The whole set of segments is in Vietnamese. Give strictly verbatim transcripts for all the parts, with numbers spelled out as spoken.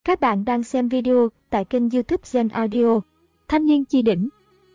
Các bạn đang xem video tại kênh YouTube Gen Audio. Thanh niên chi đỉnh.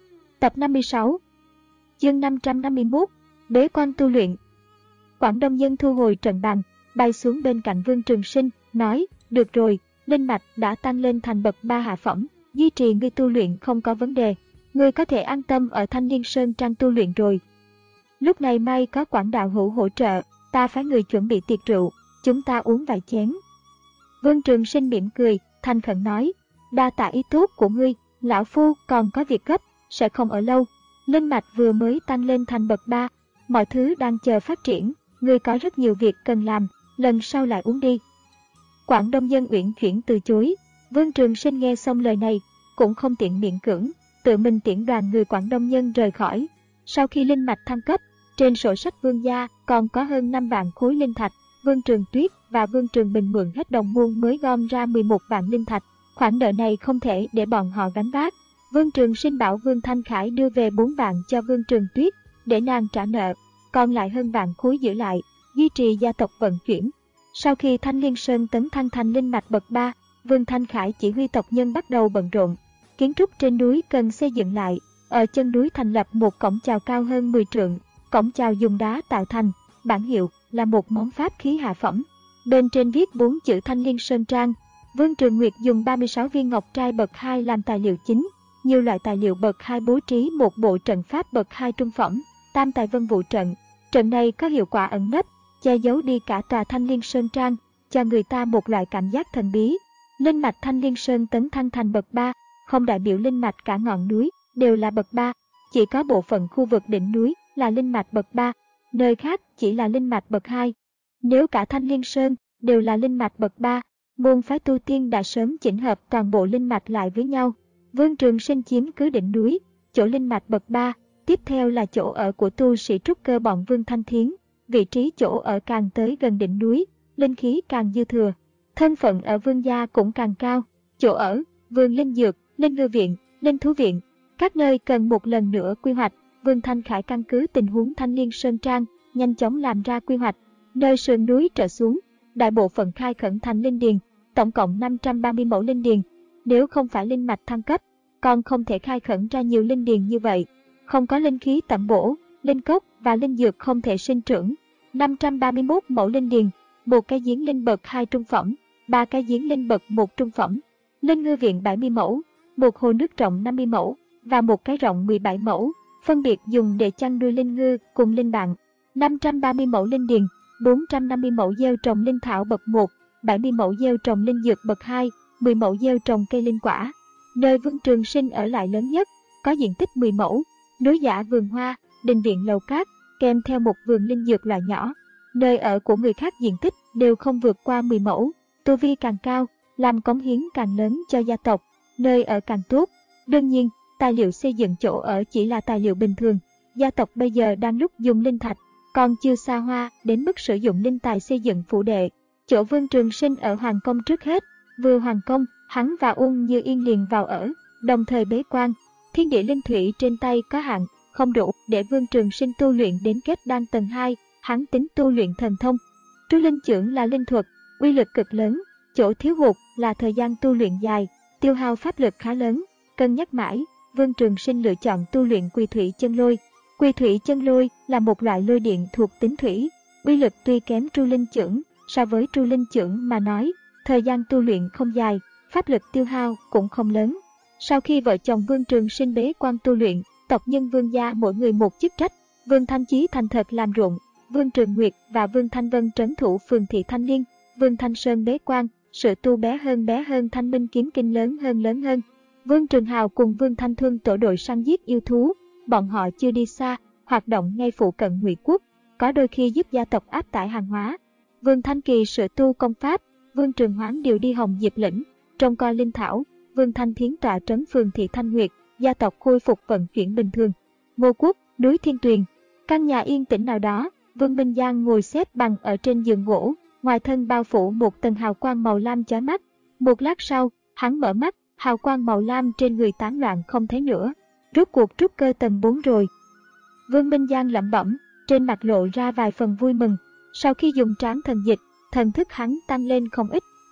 Tập năm mươi sáu. Chương năm trăm năm mươi mốt. Bế quan tu luyện. Quảng Đông Nhân thu hồi trận bàn, bay xuống bên cạnh Vương Trường Sinh, nói: "Được rồi, linh mạch đã tăng lên thành bậc ba hạ phẩm, duy trì ngươi tu luyện không có vấn đề. Ngươi có thể an tâm ở Thanh Liên Sơn Trang tu luyện rồi. Lúc này may có Quảng đạo hữu hỗ trợ, ta phái người chuẩn bị tiệc rượu, chúng ta uống vài chén." Vương Trường Sinh mỉm cười, thành khẩn nói: "Đa tạ ý tốt của ngươi, lão phu còn có việc gấp, sẽ không ở lâu. Linh mạch vừa mới tăng lên thành bậc ba, mọi thứ đang chờ phát triển, ngươi có rất nhiều việc cần làm, lần sau lại uống đi." Quảng Đông Dân uyển chuyển từ chối. Vương Trường Sinh nghe xong lời này, cũng không tiện miễn cưỡng, tự mình tiễn đoàn người Quảng Đông Nhân rời khỏi. Sau khi linh mạch thăng cấp, trên sổ sách Vương gia còn có hơn năm vạn khối linh thạch. Vương Trường Tuyết và Vương Trường Bình mượn hết đồng môn mới gom ra mười một vạn linh thạch. Khoản nợ này không thể để bọn họ gánh vác. Vương Trường Sinh bảo Vương Thanh Khải đưa về bốn vạn cho Vương Trường Tuyết để nàng trả nợ, còn lại hơn vạn khối giữ lại, duy trì gia tộc vận chuyển. Sau khi Thanh Liên Sơn tấn thăng thành linh mạch bậc ba, Vương Thanh Khải chỉ huy tộc nhân bắt đầu bận rộn. Kiến trúc trên núi cần xây dựng lại, ở chân núi thành lập một cổng chào cao hơn mười trượng. Cổng chào dùng đá tạo thành, bản hiệu là một món pháp khí hạ phẩm. Bên trên viết bốn chữ Thanh Liên Sơn Trang. Vương Trường Nguyệt dùng ba mươi sáu viên ngọc trai bậc hai làm tài liệu chính, nhiều loại tài liệu bậc hai bố trí một bộ trận pháp bậc hai trung phẩm, Tam Tài Vân Vụ trận. Trận này có hiệu quả ẩn nấp, che giấu đi cả tòa Thanh Liên Sơn Trang, cho người ta một loại cảm giác thần bí. Linh mạch Thanh Liên Sơn tấn thăng thành bậc ba, không đại biểu linh mạch cả ngọn núi đều là bậc ba, chỉ có bộ phận khu vực đỉnh núi là linh mạch bậc ba, nơi khác chỉ là linh mạch bậc hai. Nếu cả Thanh Liên Sơn đều là linh mạch bậc ba, môn phái tu tiên đã sớm chỉnh hợp toàn bộ linh mạch lại với nhau. Vương Trường Sinh chiếm cứ đỉnh núi, chỗ linh mạch bậc ba, tiếp theo là chỗ ở của tu sĩ trúc cơ bọn Vương Thanh Thiến. Vị trí chỗ ở càng tới gần đỉnh núi, linh khí càng dư thừa, thân phận ở Vương gia cũng càng cao. Chỗ ở: Vương Linh Dược, Linh Ngư Viện, Linh Thú Viện. Các nơi cần một lần nữa quy hoạch. Vương Thanh Khải căn cứ tình huống Thanh Liên Sơn Trang, nhanh chóng làm ra quy hoạch. Nơi sườn núi trở xuống, đại bộ phận khai khẩn thành linh điền, tổng cộng năm trăm ba mươi mẫu linh điền. Nếu không phải linh mạch thăng cấp, còn không thể khai khẩn ra nhiều linh điền như vậy. Không có linh khí tẩm bổ, linh cốc và linh dược không thể sinh trưởng. năm trăm ba mươi mốt mẫu linh điền, một cái giếng linh bậc hai trung phẩm, ba cái giếng linh bậc một trung phẩm. Linh Ngư Viện bảy mươi mẫu, một hồ nước rộng năm mươi mẫu và một cái rộng mười bảy mẫu, phân biệt dùng để chăn nuôi linh ngư cùng linh bạn. năm trăm ba mươi mẫu linh điền, bốn trăm năm mươi mẫu gieo trồng linh thảo bậc một, bảy mươi mẫu gieo trồng linh dược bậc hai, mười mẫu gieo trồng cây linh quả. Nơi Vương Trường Sinh ở lại lớn nhất, có diện tích mười mẫu, núi giả vườn hoa, đình viện lầu cát, kèm theo một vườn linh dược loại nhỏ. Nơi ở của người khác diện tích đều không vượt qua mười mẫu, tu vi càng cao, làm cống hiến càng lớn cho gia tộc, nơi ở càng tốt. Đương nhiên, tài liệu xây dựng chỗ ở chỉ là tài liệu bình thường. Gia tộc bây giờ đang lúc dùng linh thạch, còn chưa xa hoa đến mức sử dụng linh tài xây dựng phủ đệ. Chỗ Vương Trường Sinh ở Hoàng Công trước hết, vừa Hoàng Công, hắn và Uông Như Yên liền vào ở, đồng thời bế quan. Thiên địa linh thủy trên tay có hạn, không đủ để Vương Trường Sinh tu luyện đến kết đan tầng hai, hắn tính tu luyện thần thông. Trú linh chưởng là linh thuật, uy lực cực lớn, chỗ thiếu hụt là thời gian tu luyện dài, tiêu hao pháp lực khá lớn. Cân nhắc mãi, Vương Trường Sinh lựa chọn tu luyện Quỳ Thủy Chân Lôi. Quỳ Thủy Chân Lôi là một loại lôi điện thuộc tính thủy, uy lực tuy kém Tru Linh Chưởng, so với Tru Linh Chưởng mà nói, thời gian tu luyện không dài, pháp lực tiêu hao cũng không lớn. Sau khi vợ chồng Vương Trường Sinh bế quan tu luyện, tộc nhân Vương gia mỗi người một chức trách. Vương Thanh Chí thành thật làm ruộng, Vương Trường Nguyệt và Vương Thanh Vân trấn thủ phường thị Thanh Liên, Vương Thanh Sơn bế quan, sự tu bé hơn bé hơn, Thanh Minh kiếm kinh lớn hơn lớn hơn. Vương Trường Hào cùng Vương Thanh Thuân tổ đội săn giết yêu thú, bọn họ chưa đi xa, hoạt động ngay phụ cận Ngụy Quốc, có đôi khi giúp gia tộc áp tải hàng hóa. Vương Thanh Kỳ sự tu công pháp, Vương Trường Hoán điều đi Hồng Diệp lĩnh, trông coi linh thảo, Vương Thanh Thiến tọa trấn phường thị Thanh Nguyệt, gia tộc khôi phục vận chuyển bình thường. Ngô Quốc, núi Thiên Tuyền, căn nhà yên tĩnh nào đó, Vương Minh Giang ngồi xếp bằng ở trên giường gỗ, ngoài thân bao phủ một tầng hào quang màu lam chói mắt. Một lát sau, hắn mở mắt, hào quang màu lam trên người tán loạn không thấy nữa. Rốt cuộc trúc cơ tầng bốn rồi. Vương Minh Giang lẩm bẩm, trên mặt lộ ra vài phần vui mừng. Sau khi dùng tráng thần dịch, thần thức hắn tăng lên không ít,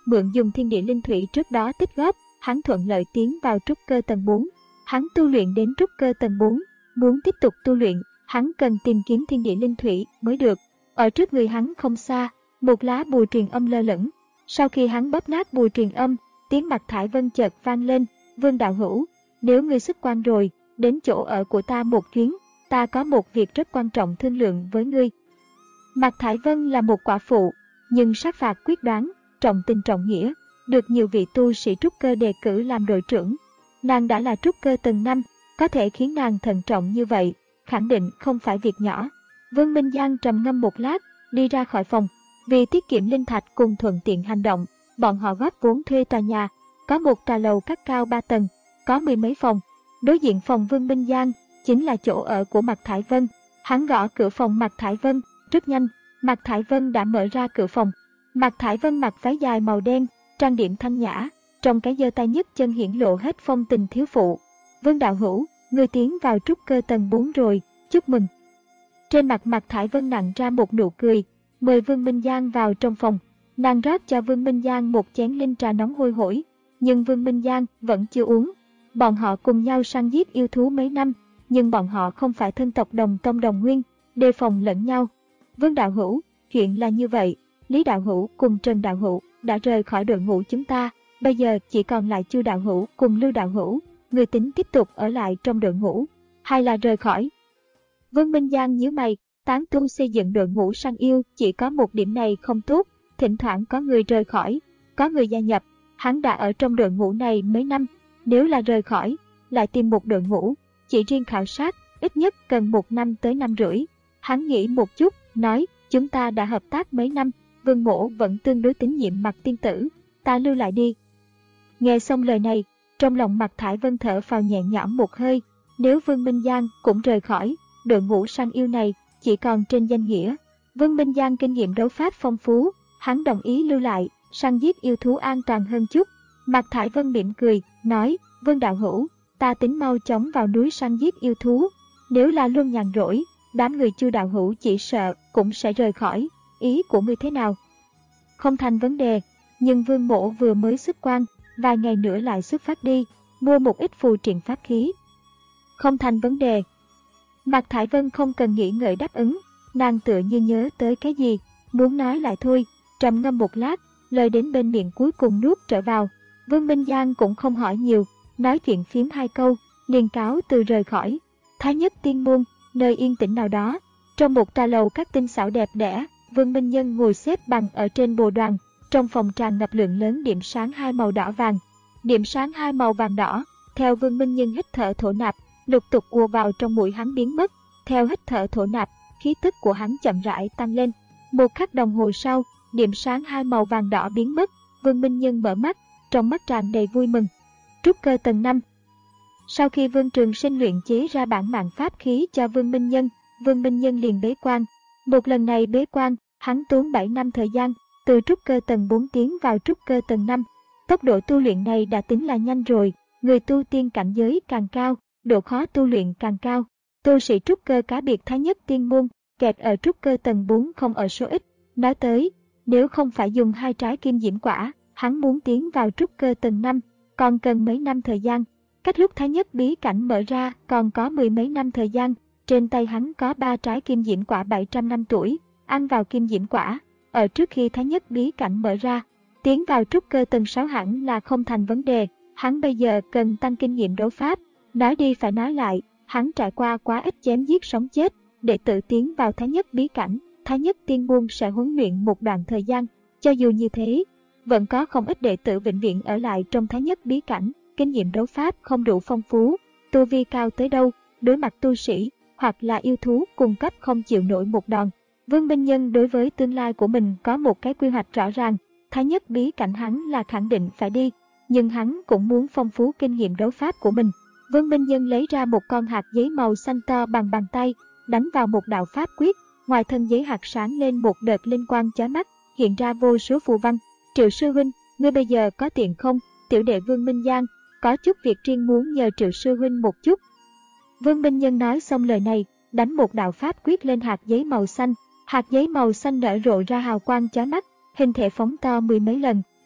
mượn dùng thiên địa linh thủy trước đó tích góp, hắn thuận lợi tiến vào trúc cơ tầng bốn. Hắn tu luyện đến trúc cơ tầng bốn, muốn tiếp tục tu luyện, hắn cần tìm kiếm thiên địa linh thủy mới được. Ở trước người hắn không xa, một lá bùa truyền âm lơ lửng. Sau khi hắn bóp nát bùa truyền âm, tiếng Mạc Thải Vân chợt vang lên, "Vương đạo hữu, nếu ngươi xuất quan rồi, đến chỗ ở của ta một chuyến, ta có một việc rất quan trọng thương lượng với ngươi." Mạc Thải Vân là một quả phụ, nhưng sát phạt quyết đoán, trọng tình trọng nghĩa, được nhiều vị tu sĩ trúc cơ đề cử làm đội trưởng. Nàng đã là trúc cơ tầng năm, có thể khiến nàng thận trọng như vậy, khẳng định không phải việc nhỏ. Vương Minh Giang trầm ngâm một lát, đi ra khỏi phòng. Vì tiết kiệm linh thạch cùng thuận tiện hành động, bọn họ góp vốn thuê tòa nhà, có một tòa lầu các cao ba tầng, có mười mấy phòng. Đối diện phòng Vương Minh Giang chính là chỗ ở của Mạc Thải Vân. Hắn gõ cửa phòng Mạc Thải Vân, rất nhanh, Mạc Thải Vân đã mở ra cửa phòng. Mạc Thải Vân mặc váy dài màu đen, trang điểm thanh nhã, trong cái giơ tay nhấc chân hiển lộ hết phong tình thiếu phụ. "Vương đạo hữu, người tiến vào trúc cơ tầng bốn rồi, chúc mừng." Trên mặt Mạc Thải Vân nặn ra một nụ cười, mời Vương Minh Giang vào trong phòng. Nàng rót cho Vương Minh Giang một chén linh trà nóng hôi hổi, nhưng Vương Minh Giang vẫn chưa uống. Bọn họ cùng nhau săn giết yêu thú mấy năm, nhưng bọn họ không phải thân tộc đồng tông đồng nguyên, đề phòng lẫn nhau. "Vương đạo hữu, chuyện là như vậy, Lý đạo hữu cùng Trần đạo hữu đã rời khỏi đội ngũ chúng ta, bây giờ chỉ còn lại Chu đạo hữu cùng Lưu đạo hữu, người tính tiếp tục ở lại trong đội ngũ, hay là rời khỏi?" Vương Minh Giang nhíu mày, tán tu xây dựng đội ngũ săn yêu chỉ có một điểm này không tốt, thỉnh thoảng có người rời khỏi, có người gia nhập. Hắn đã ở trong đội ngũ này mấy năm, nếu là rời khỏi, lại tìm một đội ngũ, chỉ riêng khảo sát, ít nhất cần một năm tới năm rưỡi. Hắn nghĩ một chút, nói, "Chúng ta đã hợp tác mấy năm, Vương mỗ vẫn tương đối tín nhiệm Mạc tiên tử, ta lưu lại đi." Nghe xong lời này, trong lòng Mạc Thải Vân thở phào nhẹ nhõm một hơi, nếu Vương Minh Giang cũng rời khỏi, đội ngũ săn yêu này chỉ còn trên danh nghĩa. Vương Minh Giang kinh nghiệm đấu pháp phong phú, hắn đồng ý lưu lại, săn giết yêu thú an toàn hơn chút. Mạc Thải Vân mỉm cười, nói, "Vương đạo hữu, ta tính mau chóng vào núi săn giết yêu thú. Nếu là luôn nhàn rỗi, đám người Chu đạo hữu chỉ sợ cũng sẽ rời khỏi. Ý của ngươi thế nào?" "Không thành vấn đề, nhưng Vương mỗ vừa mới xuất quan, vài ngày nữa lại xuất phát đi, mua một ít phù triện pháp khí." "Không thành vấn đề." Mạc Thải Vân không cần nghĩ ngợi đáp ứng, nàng tựa như nhớ tới cái gì, muốn nói lại thôi, trầm ngâm một lát, lời đến bên miệng cuối cùng nuốt trở vào. Vương Minh Giang cũng không hỏi nhiều, nói chuyện phiếm hai câu, liền cáo từ rời khỏi. Thái Nhất Tiên Môn, nơi yên tĩnh nào đó, trong một tòa lầu các tinh xảo đẹp đẽ, Vương Minh Nhân ngồi xếp bằng ở trên bồ đoàn, trong phòng tràn ngập lượng lớn điểm sáng hai màu đỏ vàng. Điểm sáng hai màu vàng đỏ, theo Vương Minh Nhân hít thở thổ nạp, lục tục ùa vào trong mũi hắn biến mất. Theo hít thở thổ nạp, khí tức của hắn chậm rãi tăng lên. Một khắc đồng hồ sau, điểm sáng hai màu vàng đỏ biến mất, Vương Minh Nhân mở mắt, trong mắt tràn đầy vui mừng. Trúc cơ tầng năm. Sau khi Vương Trường Sinh luyện chế ra bản mạng pháp khí cho Vương Minh Nhân, Vương Minh Nhân liền bế quan. Một lần này bế quan, hắn tốn bảy năm thời gian, từ trúc cơ tầng bốn tiến vào trúc cơ tầng năm. Tốc độ tu luyện này đã tính là nhanh rồi, người tu tiên cảnh giới càng cao, độ khó tu luyện càng cao. Tu sĩ trúc cơ cá biệt Thái Nhất Tiên Môn, kẹt ở trúc cơ tầng bốn không ở số ít. Nói tới, nếu không phải dùng hai trái kim diễm quả, hắn muốn tiến vào trúc cơ tầng năm, còn cần mấy năm thời gian. Cách lúc Thái Nhất bí cảnh mở ra còn có mười mấy năm thời gian, trên tay hắn có ba trái kim diễm quả bảy trăm năm tuổi, ăn vào kim diễm quả. Ở trước khi Thái Nhất bí cảnh mở ra, tiến vào trúc cơ tầng sáu hẳn là không thành vấn đề, hắn bây giờ cần tăng kinh nghiệm đấu pháp. Nói đi phải nói lại, hắn trải qua quá ít chém giết sống chết, để tự tiến vào Thái Nhất bí cảnh, Thái Nhất Tiên Môn sẽ huấn luyện một đoạn thời gian. Cho dù như thế, vẫn có không ít đệ tử vĩnh viễn ở lại trong Thái Nhất bí cảnh, kinh nghiệm đấu pháp không đủ phong phú, tu vi cao tới đâu, đối mặt tu sĩ hoặc là yêu thú cung cấp không chịu nổi một đòn. Vương Minh Nhân đối với tương lai của mình có một cái quy hoạch rõ ràng, Thái Nhất bí cảnh hắn là khẳng định phải đi, nhưng hắn cũng muốn phong phú kinh nghiệm đấu pháp của mình. Vương Minh Nhân lấy ra một con hạt giấy màu xanh to bằng bàn tay, đánh vào một đạo pháp quyết, ngoài thân giấy hạt sáng lên một đợt linh quang chói mắt, hiện ra vô số phù văn. "Triệu sư huynh, ngươi bây giờ có tiện không? Tiểu đệ Vương Minh Giang có chút việc riêng muốn nhờ Triệu sư huynh một chút." Vương Minh Nhân nói xong lời này, đánh một đạo pháp quyết lên hạt giấy màu xanh. Hạt giấy màu xanh nở rộ ra hào quang chói mắt, hình thể phóng to mười mấy lần,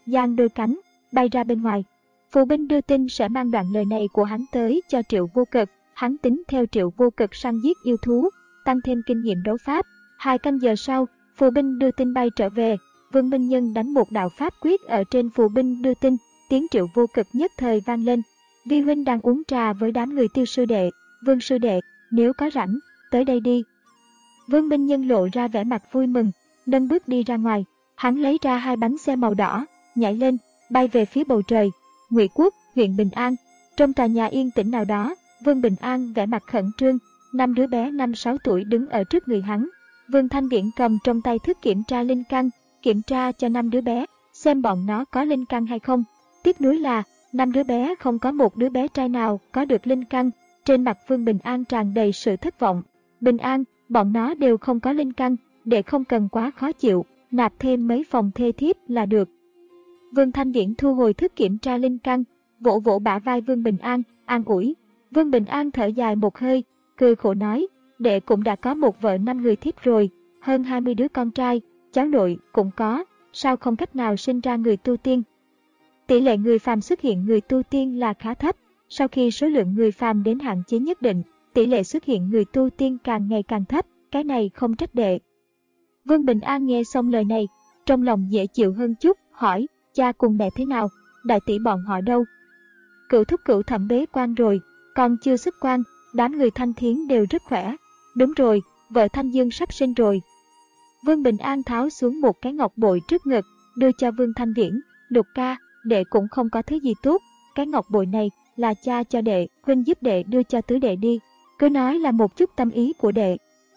giang đôi cánh, bay ra bên ngoài. Phù binh đưa tin sẽ mang đoạn lời này của hắn tới cho Triệu Vô Cực. Hắn tính theo Triệu Vô Cực săn giết yêu thú, tăng thêm kinh nghiệm đấu pháp. Hai canh giờ sau, phù binh đưa tin bay trở về. Vương Minh Nhân đánh một đạo pháp quyết ở trên phù binh đưa tin, tiếng Triệu Vô Cực nhất thời vang lên. Vi huynh đang uống trà với đám người Tiêu sư đệ, Vương sư đệ, nếu có rảnh, tới đây đi. Vương Minh Nhân lộ ra vẻ mặt vui mừng, nâng bước đi ra ngoài. Hắn lấy ra hai bánh xe màu đỏ, nhảy lên, bay về phía bầu trời. Ngụy Quốc, huyện Bình An. Trong tòa nhà yên tĩnh nào đó, Vương Bình An vẻ mặt khẩn trương, năm đứa bé năm sáu tuổi đứng ở trước người hắn. Vương Thanh Viễn cầm trong tay thước kiểm tra linh căn, kiểm tra cho năm đứa bé, xem bọn nó có linh căn hay không. Tiếc nuối là, năm đứa bé không có một đứa bé trai nào có được linh căn. Trên mặt Vương Bình An tràn đầy sự thất vọng. Bình An, bọn nó đều không có linh căn, để không cần quá khó chịu, nạp thêm mấy phòng thê thiếp là được. Vương Thanh Viễn thu hồi thước kiểm tra linh căn, vỗ vỗ bả vai Vương Bình An, an ủi. Vương Bình An thở dài một hơi, cười khổ nói, đệ cũng đã có một vợ năm người thiếp rồi, hơn hai mươi đứa con trai, cháu nội cũng có, sao không cách nào sinh ra người tu tiên. Tỷ lệ người phàm xuất hiện người tu tiên là khá thấp, sau khi số lượng người phàm đến hạn chế nhất định, tỷ lệ xuất hiện người tu tiên càng ngày càng thấp, cái này không trách đệ. Vương Bình An nghe xong lời này, trong lòng dễ chịu hơn chút, hỏi, cha cùng mẹ thế nào, đại tỷ bọn họ đâu? Cửu thúc cửu thẩm bế quan rồi, còn chưa xuất quan, đám người Thanh Thiến đều rất khỏe. Đúng rồi, vợ Thanh Dương sắp sinh rồi. Vương Bình An tháo xuống một cái ngọc bội trước ngực, đưa cho Vương Thanh Viễn, Lục ca, đệ cũng không có thứ gì tốt, cái ngọc bội này là cha cho đệ, huynh giúp đệ đưa cho tứ đệ đi, cứ nói là một chút tâm ý của đệ.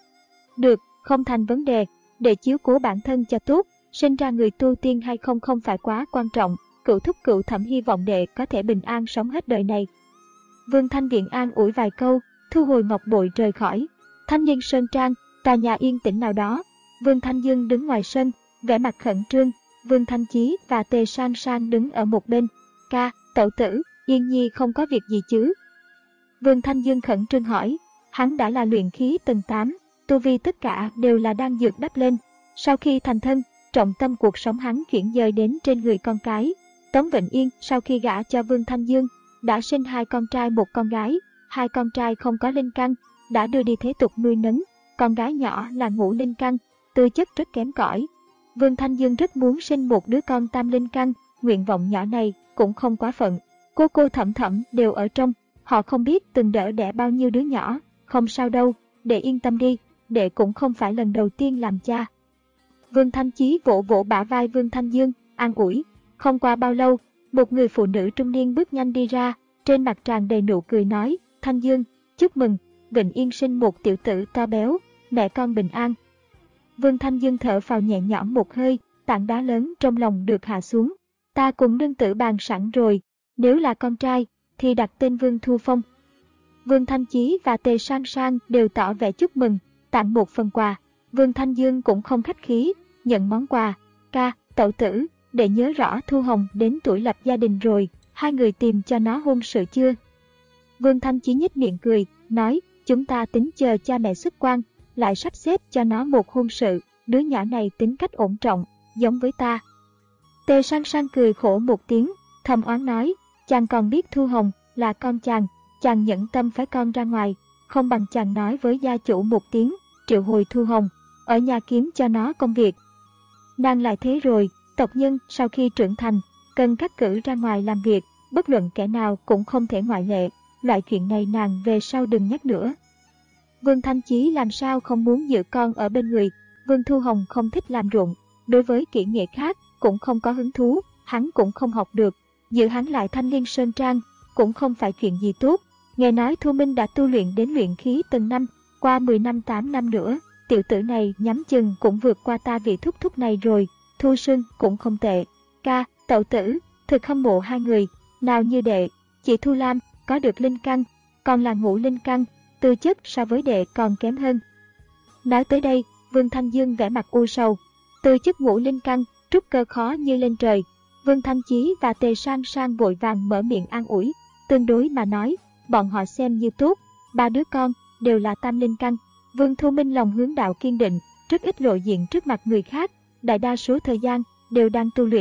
Được, không thành vấn đề, đệ chiếu cố bản thân cho tốt, sinh ra người tu tiên hay không không phải quá quan trọng, cửu thúc cửu thẩm hy vọng đệ có thể bình an sống hết đời này. Vương Thanh Viễn an ủi vài câu, thu hồi ngọc bội rời khỏi. Thanh Nhân Sơn Trang, tòa nhà yên tĩnh nào đó, Vương Thanh Dương đứng ngoài sân, vẻ mặt khẩn trương, Vương Thanh Chí và Tề San San đứng ở một bên. Ca, tẩu tử, Yên Nhi không có việc gì chứ? Vương Thanh Dương khẩn trương hỏi, hắn đã là luyện khí tầng tám, tu vi tất cả đều là đang dược đắp lên. Sau khi thành thân, trọng tâm cuộc sống hắn chuyển dời đến trên người con cái. Tống Vịnh Yên sau khi gả cho Vương Thanh Dương, đã sinh hai con trai một con gái, hai con trai không có linh căn, đã đưa đi thế tục nuôi nấng, con gái nhỏ là ngũ linh căn, tư chất rất kém cỏi. Vương Thanh Dương rất muốn sinh một đứa con tam linh căn, nguyện vọng nhỏ này cũng không quá phận. Cô cô Thẩm Thẩm đều ở trong, họ không biết từng đỡ đẻ bao nhiêu đứa nhỏ, không sao đâu, để yên tâm đi, đệ cũng không phải lần đầu tiên làm cha. Vương Thanh Chí vỗ vỗ bả vai Vương Thanh Dương, an ủi. Không qua bao lâu, một người phụ nữ trung niên bước nhanh đi ra, trên mặt tràn đầy nụ cười nói, Thanh Dương, chúc mừng, Vịnh Yên sinh một tiểu tử to béo, mẹ con bình an. Vương Thanh Dương thở phào nhẹ nhõm một hơi, tảng đá lớn trong lòng được hạ xuống. Ta cùng nương tử bàn sẵn rồi, nếu là con trai, thì đặt tên Vương Thu Phong. Vương Thanh Chí và Tề San San đều tỏ vẻ chúc mừng, tặng một phần quà. Vương Thanh Dương cũng không khách khí, nhận món quà. Ca, tẩu tử, để nhớ rõ Thu Hồng đến tuổi lập gia đình rồi, hai người tìm cho nó hôn sự chưa? Vương Thanh Chí nhếch miệng cười, nói, chúng ta tính chờ cha mẹ xuất quan, lại sắp xếp cho nó một hôn sự, đứa nhỏ này tính cách ổn trọng, giống với ta. Tề San San cười khổ một tiếng, thầm oán nói, chàng còn biết Thu Hồng là con chàng, chàng nhẫn tâm phái con ra ngoài, không bằng chàng nói với gia chủ một tiếng, triệu hồi Thu Hồng, ở nhà kiếm cho nó công việc. Nàng lại thế rồi, tộc nhân sau khi trưởng thành, cần cắt cử ra ngoài làm việc, bất luận kẻ nào cũng không thể ngoại lệ, loại chuyện này nàng về sau đừng nhắc nữa. Vương Thanh Chí làm sao không muốn giữ con ở bên người, Vương Thu Hồng không thích làm ruộng, đối với kỹ nghệ khác cũng không có hứng thú, hắn cũng không học được, giữ hắn lại Thanh Liên Sơn Trang cũng không phải chuyện gì tốt. Nghe nói Thu Minh đã tu luyện đến luyện khí tầng năm, qua mười năm tám năm nữa, tiểu tử này nhắm chừng cũng vượt qua ta vị thúc thúc này rồi. Thu Sương cũng không tệ. Ca, tẩu tử, thực hâm mộ hai người, nào như đệ, chị Thu Lam có được linh căn, còn là ngũ linh căn, tư chất so với đệ còn kém hơn. Nói tới đây, Vương Thanh Dương vẻ mặt u sầu, tư chất ngũ linh căn, trút cơ khó như lên trời. Vương Thanh Chí và Tề San San vội vàng mở miệng an ủi, tương đối mà nói, bọn họ xem như tốt, ba đứa con đều là tam linh căn. Vương Thu Minh lòng hướng đạo kiên định, rất ít lộ diện trước mặt người khác, đại đa số thời gian đều đang tu luyện,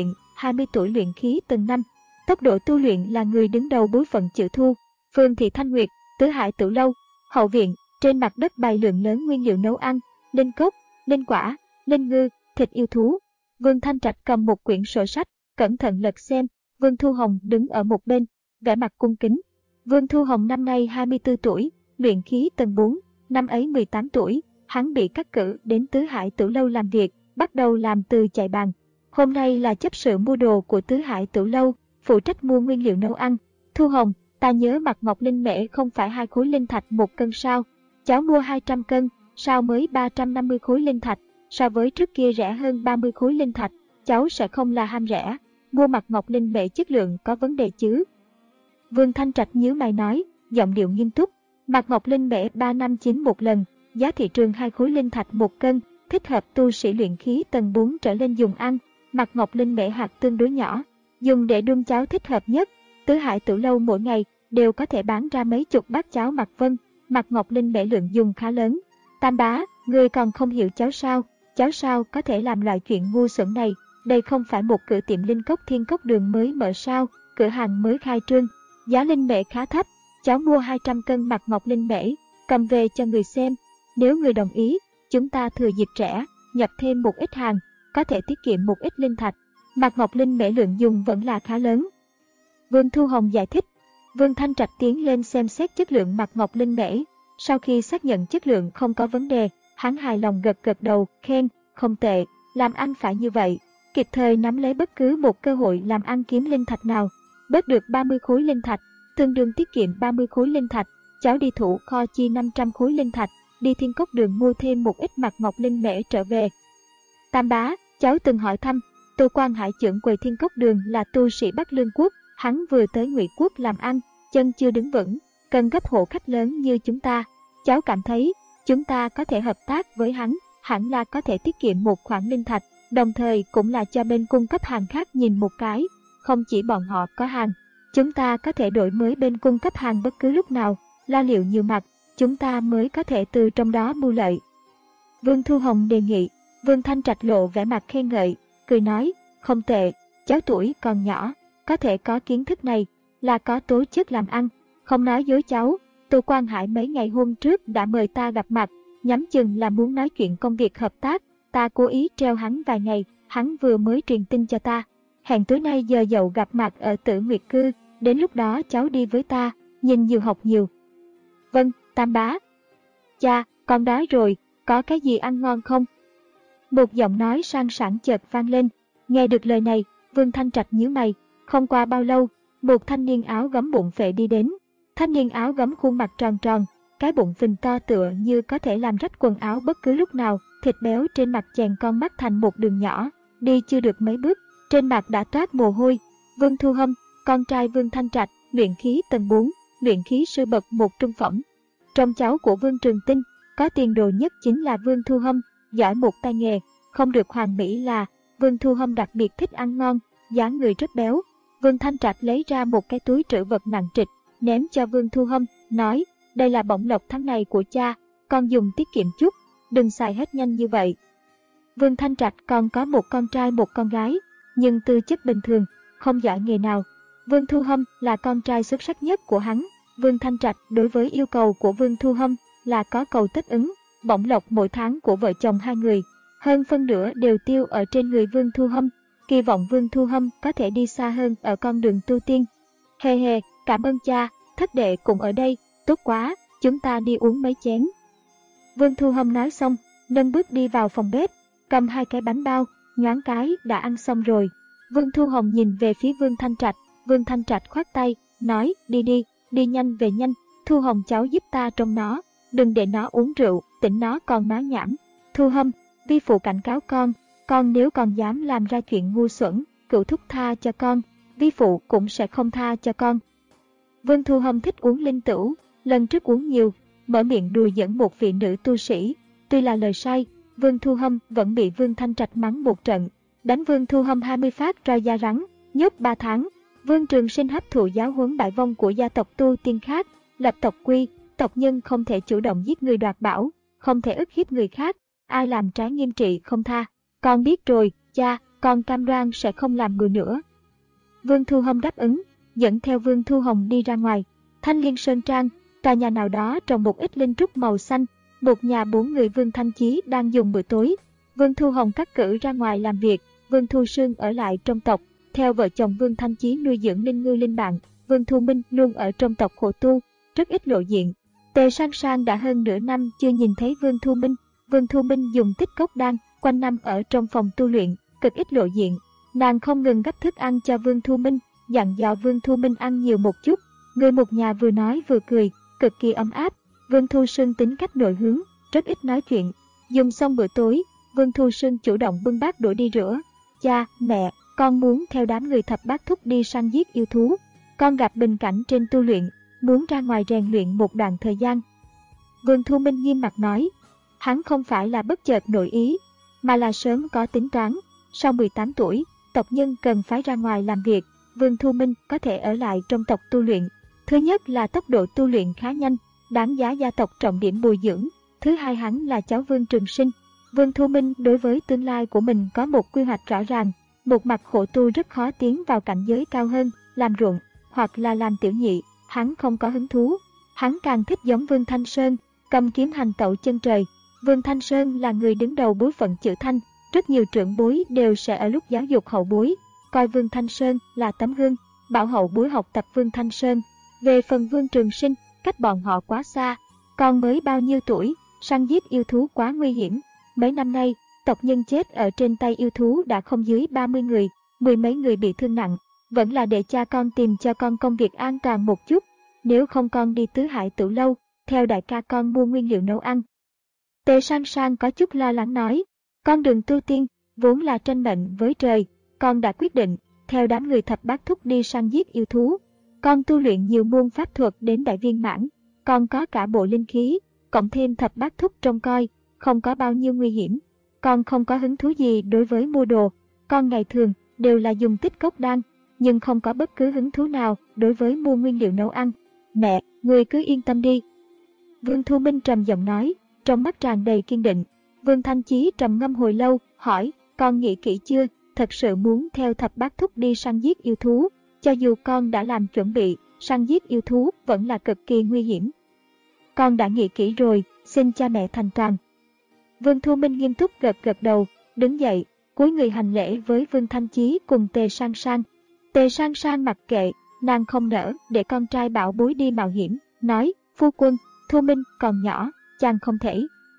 hai mươi tuổi luyện khí tầng năm. Tốc độ tu luyện là người đứng đầu bối phận chữ Thu. Phương Thị Thanh Nguyệt, Tứ Hải Tử Lâu, hậu viện, trên mặt đất bày lượng lớn nguyên liệu nấu ăn, linh cốc, linh quả, linh ngư, thịt yêu thú. Vương Thanh Trạch cầm một quyển sổ sách, cẩn thận lật xem. Vương Thu Hồng đứng ở một bên, vẻ mặt cung kính. Vương Thu Hồng năm nay hai mươi tư tuổi, luyện khí tầng bốn, năm ấy mười tám tuổi, hắn bị cắt cử đến Tứ Hải Tử Lâu làm việc, bắt đầu làm từ chạy bàn. Hôm nay là chấp sự mua đồ của Tứ Hải Tử Lâu, phụ trách mua nguyên liệu nấu ăn. Thu Hồng, ta nhớ mặt ngọc linh mễ không phải hai khối linh thạch một cân sao? Cháu mua hai trăm cân, sao mới ba trăm năm mươi khối linh thạch, so với trước kia rẻ hơn ba mươi khối linh thạch, cháu sẽ không là ham rẻ, mua mặt ngọc linh mễ chất lượng có vấn đề chứ? Vương Thanh Trạch nhíu mày nói, giọng điệu nghiêm túc, mặt ngọc linh mễ ba năm chín một lần, giá thị trường hai khối linh thạch một cân, thích hợp tu sĩ luyện khí tầng bốn trở lên dùng ăn. Mặt ngọc linh mễ hạt tương đối nhỏ, dùng để đun cháo thích hợp nhất. Tứ Hải Tử Lâu mỗi ngày đều có thể bán ra mấy chục bát cháo Mạc Vân, mặt ngọc linh mễ lượng dùng khá lớn. Tam bá, ngươi còn không hiểu cháu sao? Cháu sao có thể làm loại chuyện ngu xuẩn này? Đây không phải một cửa tiệm linh cốc Thiên Cốc Đường mới mở sao? Cửa hàng mới khai trương, giá linh mễ khá thấp. Cháu mua hai trăm cân mặt ngọc linh mễ, cầm về cho người xem. Nếu người đồng ý, chúng ta thừa dịp trẻ, nhập thêm một ít hàng, có thể tiết kiệm một ít linh thạch. Mặt ngọc linh mễ lượng dùng vẫn là khá lớn. Vương Thu Hồng giải thích. Vương Thanh Trạch tiến lên xem xét chất lượng mặt ngọc linh mễ. Sau khi xác nhận chất lượng không có vấn đề, hắn hài lòng gật gật đầu, khen, không tệ, làm ăn phải như vậy. Kịp thời nắm lấy bất cứ một cơ hội làm ăn kiếm linh thạch nào. Bớt được ba mươi khối linh thạch, tương đương tiết kiệm ba mươi khối linh thạch. Cháu đi thủ kho chi năm trăm khối linh thạch, đi Thiên Cốc Đường mua thêm một ít mặt ngọc linh mễ trở về. Tam bá, cháu từng hỏi thăm, Tô Quang Hải trưởng quầy Thiên Cốc Đường là tu sĩ Bắc Lương Quốc, hắn vừa tới Ngụy Quốc làm ăn, chân chưa đứng vững, cần gấp hộ khách lớn như chúng ta. Cháu cảm thấy, chúng ta có thể hợp tác với hắn, hẳn là có thể tiết kiệm một khoản linh thạch, đồng thời cũng là cho bên cung cấp hàng khác nhìn một cái, không chỉ bọn họ có hàng. Chúng ta có thể đổi mới bên cung cấp hàng bất cứ lúc nào, lo liệu nhiều mặt, chúng ta mới có thể từ trong đó mưu lợi. Vương Thu Hồng đề nghị. Vương Thanh Trạch lộ vẻ mặt khen ngợi, cười nói, không tệ, cháu tuổi còn nhỏ, có thể có kiến thức này, là có tố chất làm ăn. Không nói dối cháu, Tô Quang Hải mấy ngày hôm trước đã mời ta gặp mặt, nhắm chừng là muốn nói chuyện công việc hợp tác, ta cố ý treo hắn vài ngày, hắn vừa mới truyền tin cho ta. Hẹn tối nay giờ dậu gặp mặt ở Tử Nguyệt Cư, đến lúc đó cháu đi với ta, nhìn nhiều học nhiều. Vâng, Tam bá. Cha, con đói rồi, có cái gì ăn ngon không? Một giọng nói sang sảng chợt vang lên. Nghe được lời này, Vương Thanh Trạch nhíu mày. Không qua bao lâu, một thanh niên áo gấm bụng phệ đi đến. Thanh niên áo gấm khuôn mặt tròn tròn, cái bụng phình to tựa như có thể làm rách quần áo bất cứ lúc nào, thịt béo trên mặt chèn con mắt thành một đường nhỏ. Đi chưa được mấy bước, trên mặt đã toát mồ hôi. Vương Thu Hâm, con trai Vương Thanh Trạch, luyện khí tầng bốn, luyện khí sư bậc một trung phẩm. Trong cháu của Vương Trường Tinh, có tiền đồ nhất chính là Vương Thu Hâm, giỏi một tay nghề, không được hoàn mỹ là Vương Thu Hâm đặc biệt thích ăn ngon, dáng người rất béo. Vương Thanh Trạch lấy ra một cái túi trữ vật nặng trịch, ném cho Vương Thu Hâm, nói, đây là bổng lộc tháng này của cha, con dùng tiết kiệm chút, đừng xài hết nhanh như vậy. Vương Thanh Trạch còn có một con trai một con gái, nhưng tư chất bình thường, không giỏi nghề nào. Vương Thu Hâm là con trai xuất sắc nhất của hắn. Vương Thanh Trạch đối với yêu cầu của Vương Thu Hâm là có cầu tất ứng, bổng lộc mỗi tháng của vợ chồng hai người, hơn phân nửa đều tiêu ở trên người Vương Thu Hâm, kỳ vọng Vương Thu Hâm có thể đi xa hơn ở con đường tu tiên. Hề hề, cảm ơn cha, thất đệ cũng ở đây, tốt quá, chúng ta đi uống mấy chén. Vương Thu Hâm nói xong, nâng bước đi vào phòng bếp, cầm hai cái bánh bao, nhoáng cái đã ăn xong rồi. Vương Thu Hồng nhìn về phía Vương Thanh Trạch, Vương Thanh Trạch khoát tay, nói, đi đi, đi nhanh về nhanh, Thu Hồng cháu giúp ta trông nó, đừng để nó uống rượu, tỉnh nó còn nói nhảm. Thu Hâm, vi phụ cảnh cáo con, con nếu còn dám làm ra chuyện ngu xuẩn, cửu thúc tha cho con, vi phụ cũng sẽ không tha cho con. Vương Thu Hâm thích uống linh tửu, lần trước uống nhiều, mở miệng đùa giỡn một vị nữ tu sĩ, tuy là lời sai, Vương Thu Hâm vẫn bị Vương Thanh Trạch mắng một trận, đánh Vương Thu Hâm hai mươi phát roi da rắn, nhốt ba tháng. Vương Trường Sinh hấp thụ giáo huấn bại vong của gia tộc tu tiên khác, lập tộc quy, tộc nhân không thể chủ động giết người đoạt bảo, không thể ức hiếp người khác, ai làm trái nghiêm trị không tha. Con biết rồi, cha, con cam đoan sẽ không làm người nữa. Vương Thu Hồng đáp ứng, dẫn theo Vương Thu Hồng đi ra ngoài. Thanh Liên Sơn Trang, tòa nhà nào đó trồng một ít linh trúc màu xanh, một nhà bốn người Vương Thanh Chí đang dùng bữa tối. Vương Thu Hồng cắt cử ra ngoài làm việc, Vương Thu Sương ở lại trong tộc, theo vợ chồng Vương Thanh Chí nuôi dưỡng linh ngư linh bạn. Vương Thu Minh luôn ở trong tộc khổ tu, rất ít lộ diện. Tề Sang Sang đã hơn nửa năm chưa nhìn thấy Vương Thu Minh. Vương Thu Minh dùng tích cốc đan, quanh năm ở trong phòng tu luyện, cực ít lộ diện. Nàng không ngừng gấp thức ăn cho Vương Thu Minh, dặn dò Vương Thu Minh ăn nhiều một chút. Người một nhà vừa nói vừa cười, cực kỳ ấm áp. Vương Thu Sương tính cách nội hướng, rất ít nói chuyện. Dùng xong bữa tối, Vương Thu Sương chủ động bưng bát đũa đi rửa. Cha, mẹ, con muốn theo đám người thập bát thúc đi săn giết yêu thú. Con gặp bình cảnh trên tu luyện, muốn ra ngoài rèn luyện một đoạn thời gian. Vương Thu Minh nghiêm mặt nói, hắn không phải là bất chợt nội ý, mà là sớm có tính toán. Sau mười tám tuổi, tộc nhân cần phái ra ngoài làm việc, Vương Thu Minh có thể ở lại trong tộc tu luyện. Thứ nhất là tốc độ tu luyện khá nhanh, đáng giá gia tộc trọng điểm bồi dưỡng. Thứ hai, hắn là cháu Vương Trường Sinh. Vương Thu Minh đối với tương lai của mình có một quy hoạch rõ ràng. Một mặt khổ tu rất khó tiến vào cảnh giới cao hơn, làm ruộng, hoặc là làm tiểu nhị, hắn không có hứng thú. Hắn càng thích giống Vương Thanh Sơn, cầm kiếm hành tẩu chân trời. Vương Thanh Sơn là người đứng đầu bối phận chữ Thanh, rất nhiều trưởng bối đều sẽ ở lúc giáo dục hậu bối, coi Vương Thanh Sơn là tấm gương, bảo hậu bối học tập Vương Thanh Sơn. Về phần Vương Trường Sinh, cách bọn họ quá xa, còn mới bao nhiêu tuổi, săn giết yêu thú quá nguy hiểm. Mấy năm nay, tộc nhân chết ở trên tay yêu thú đã không dưới ba mươi người, mười mấy người bị thương nặng. Vẫn là để cha con tìm cho con công việc an toàn một chút, nếu không con đi Tứ Hải Tử Lâu, theo đại ca con mua nguyên liệu nấu ăn. Tề Sang Sang có chút lo lắng nói, con đường tu tiên, vốn là tranh mệnh với trời, con đã quyết định, theo đám người thập bát thúc đi săn giết yêu thú. Con tu luyện nhiều môn pháp thuật đến đại viên mãn, con có cả bộ linh khí, cộng thêm thập bát thúc trông coi, không có bao nhiêu nguy hiểm. Con không có hứng thú gì đối với mua đồ, con ngày thường đều là dùng tích cốc đan, nhưng không có bất cứ hứng thú nào đối với mua nguyên liệu nấu ăn. Mẹ, người cứ yên tâm đi. Vương Thu Minh trầm giọng nói, trong mắt tràn đầy kiên định. Vương Thanh Chí trầm ngâm hồi lâu, hỏi, con nghĩ kỹ chưa, thật sự muốn theo thập bát thúc đi săn giết yêu thú, cho dù con đã làm chuẩn bị, săn giết yêu thú vẫn là cực kỳ nguy hiểm. Con đã nghĩ kỹ rồi, xin cha mẹ thành toàn. Vương Thu Minh nghiêm túc gật gật đầu, đứng dậy, cúi người hành lễ với Vương Thanh Chí cùng Tề Sang Sang. Tề Sang Sang mặc kệ, nàng không nỡ để con trai bảo bối đi mạo hiểm, nói, phu quân, Thu Minh còn nhỏ, chàng không thể.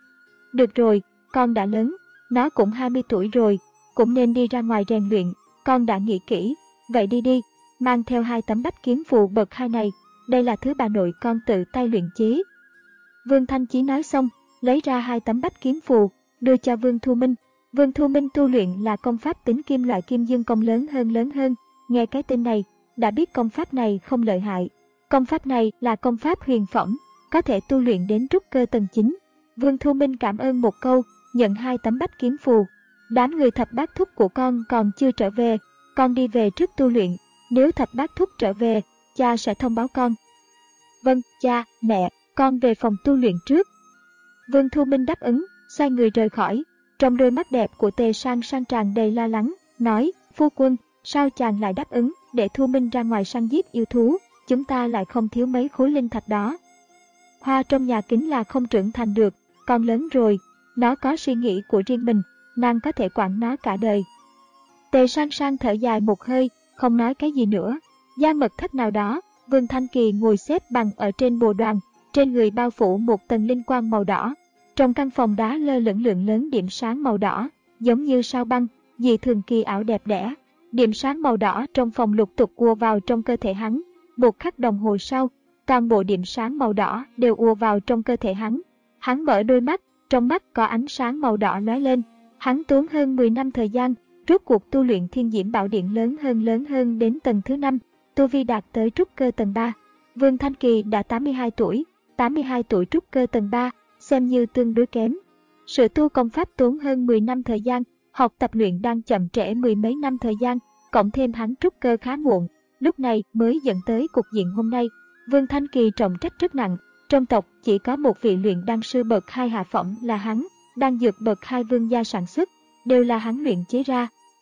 Được rồi, con đã lớn, nó cũng hai mươi tuổi rồi, cũng nên đi ra ngoài rèn luyện, con đã nghĩ kỹ, vậy đi đi, mang theo hai tấm bách kiếm phù bậc hai này, đây là thứ bà nội con tự tay luyện chế. Vương Thanh Chí nói xong, lấy ra hai tấm bách kiếm phù, đưa cho Vương Thu Minh. Vương Thu Minh tu luyện là công pháp tính kim loại kim dương công lớn hơn lớn hơn, nghe cái tên này, đã biết công pháp này không lợi hại. Công pháp này là công pháp huyền phẩm, có thể tu luyện đến trúc cơ tầng chín. Vương Thu Minh cảm ơn một câu, nhận hai tấm bách kiếm phù. Đám người thập bát thúc của con còn chưa trở về, con đi về trước tu luyện, nếu thập bát thúc trở về, cha sẽ thông báo con. Vâng, cha, mẹ, con về phòng tu luyện trước. Vương Thu Minh đáp ứng, xoay người rời khỏi. Trong đôi mắt đẹp của Tề Sang Sang tràn đầy lo lắng, nói, phu quân, sao chàng lại đáp ứng để Thu Minh ra ngoài săn giết yêu thú, chúng ta lại không thiếu mấy khối linh thạch đó. Hoa trong nhà kính là không trưởng thành được, con lớn rồi, nó có suy nghĩ của riêng mình, nàng có thể quản nó cả đời. Tề Sang Sang thở dài một hơi, không nói cái gì nữa. Gia mật thất nào đó, Vương Thanh Kỳ ngồi xếp bằng ở trên bồ đoàn, trên người bao phủ một tầng linh quang màu đỏ. Trong căn phòng đá lơ lửng lượng lớn điểm sáng màu đỏ, giống như sao băng, dị thường kỳ ảo đẹp đẽ. Điểm sáng màu đỏ trong phòng lục tục ùa vào trong cơ thể hắn. Một khắc đồng hồ sau, toàn bộ điểm sáng màu đỏ đều ùa vào trong cơ thể hắn. Hắn mở đôi mắt, trong mắt có ánh sáng màu đỏ lóe lên. Hắn tốn hơn mười năm thời gian, rốt cuộc tu luyện Thiên Diễm Bảo Điện lớn hơn lớn hơn đến tầng thứ năm, tu vi đạt tới trúc cơ tầng ba. Vương Thanh Kỳ đã tám mươi hai tuổi, tám mươi hai tuổi trúc cơ tầng ba, xem như tương đối kém. Sự tu công pháp tốn hơn mười năm thời gian, học tập luyện đang chậm trễ mười mấy năm thời gian, cộng thêm hắn trúc cơ khá muộn, lúc này mới dẫn tới cục diện hôm nay. Vương Thanh Kỳ trọng trách rất nặng, trong tộc chỉ có một vị luyện đan sư bậc hai hạ phẩm là hắn, đan dược bậc hai vương gia sản xuất, đều là hắn luyện chế ra.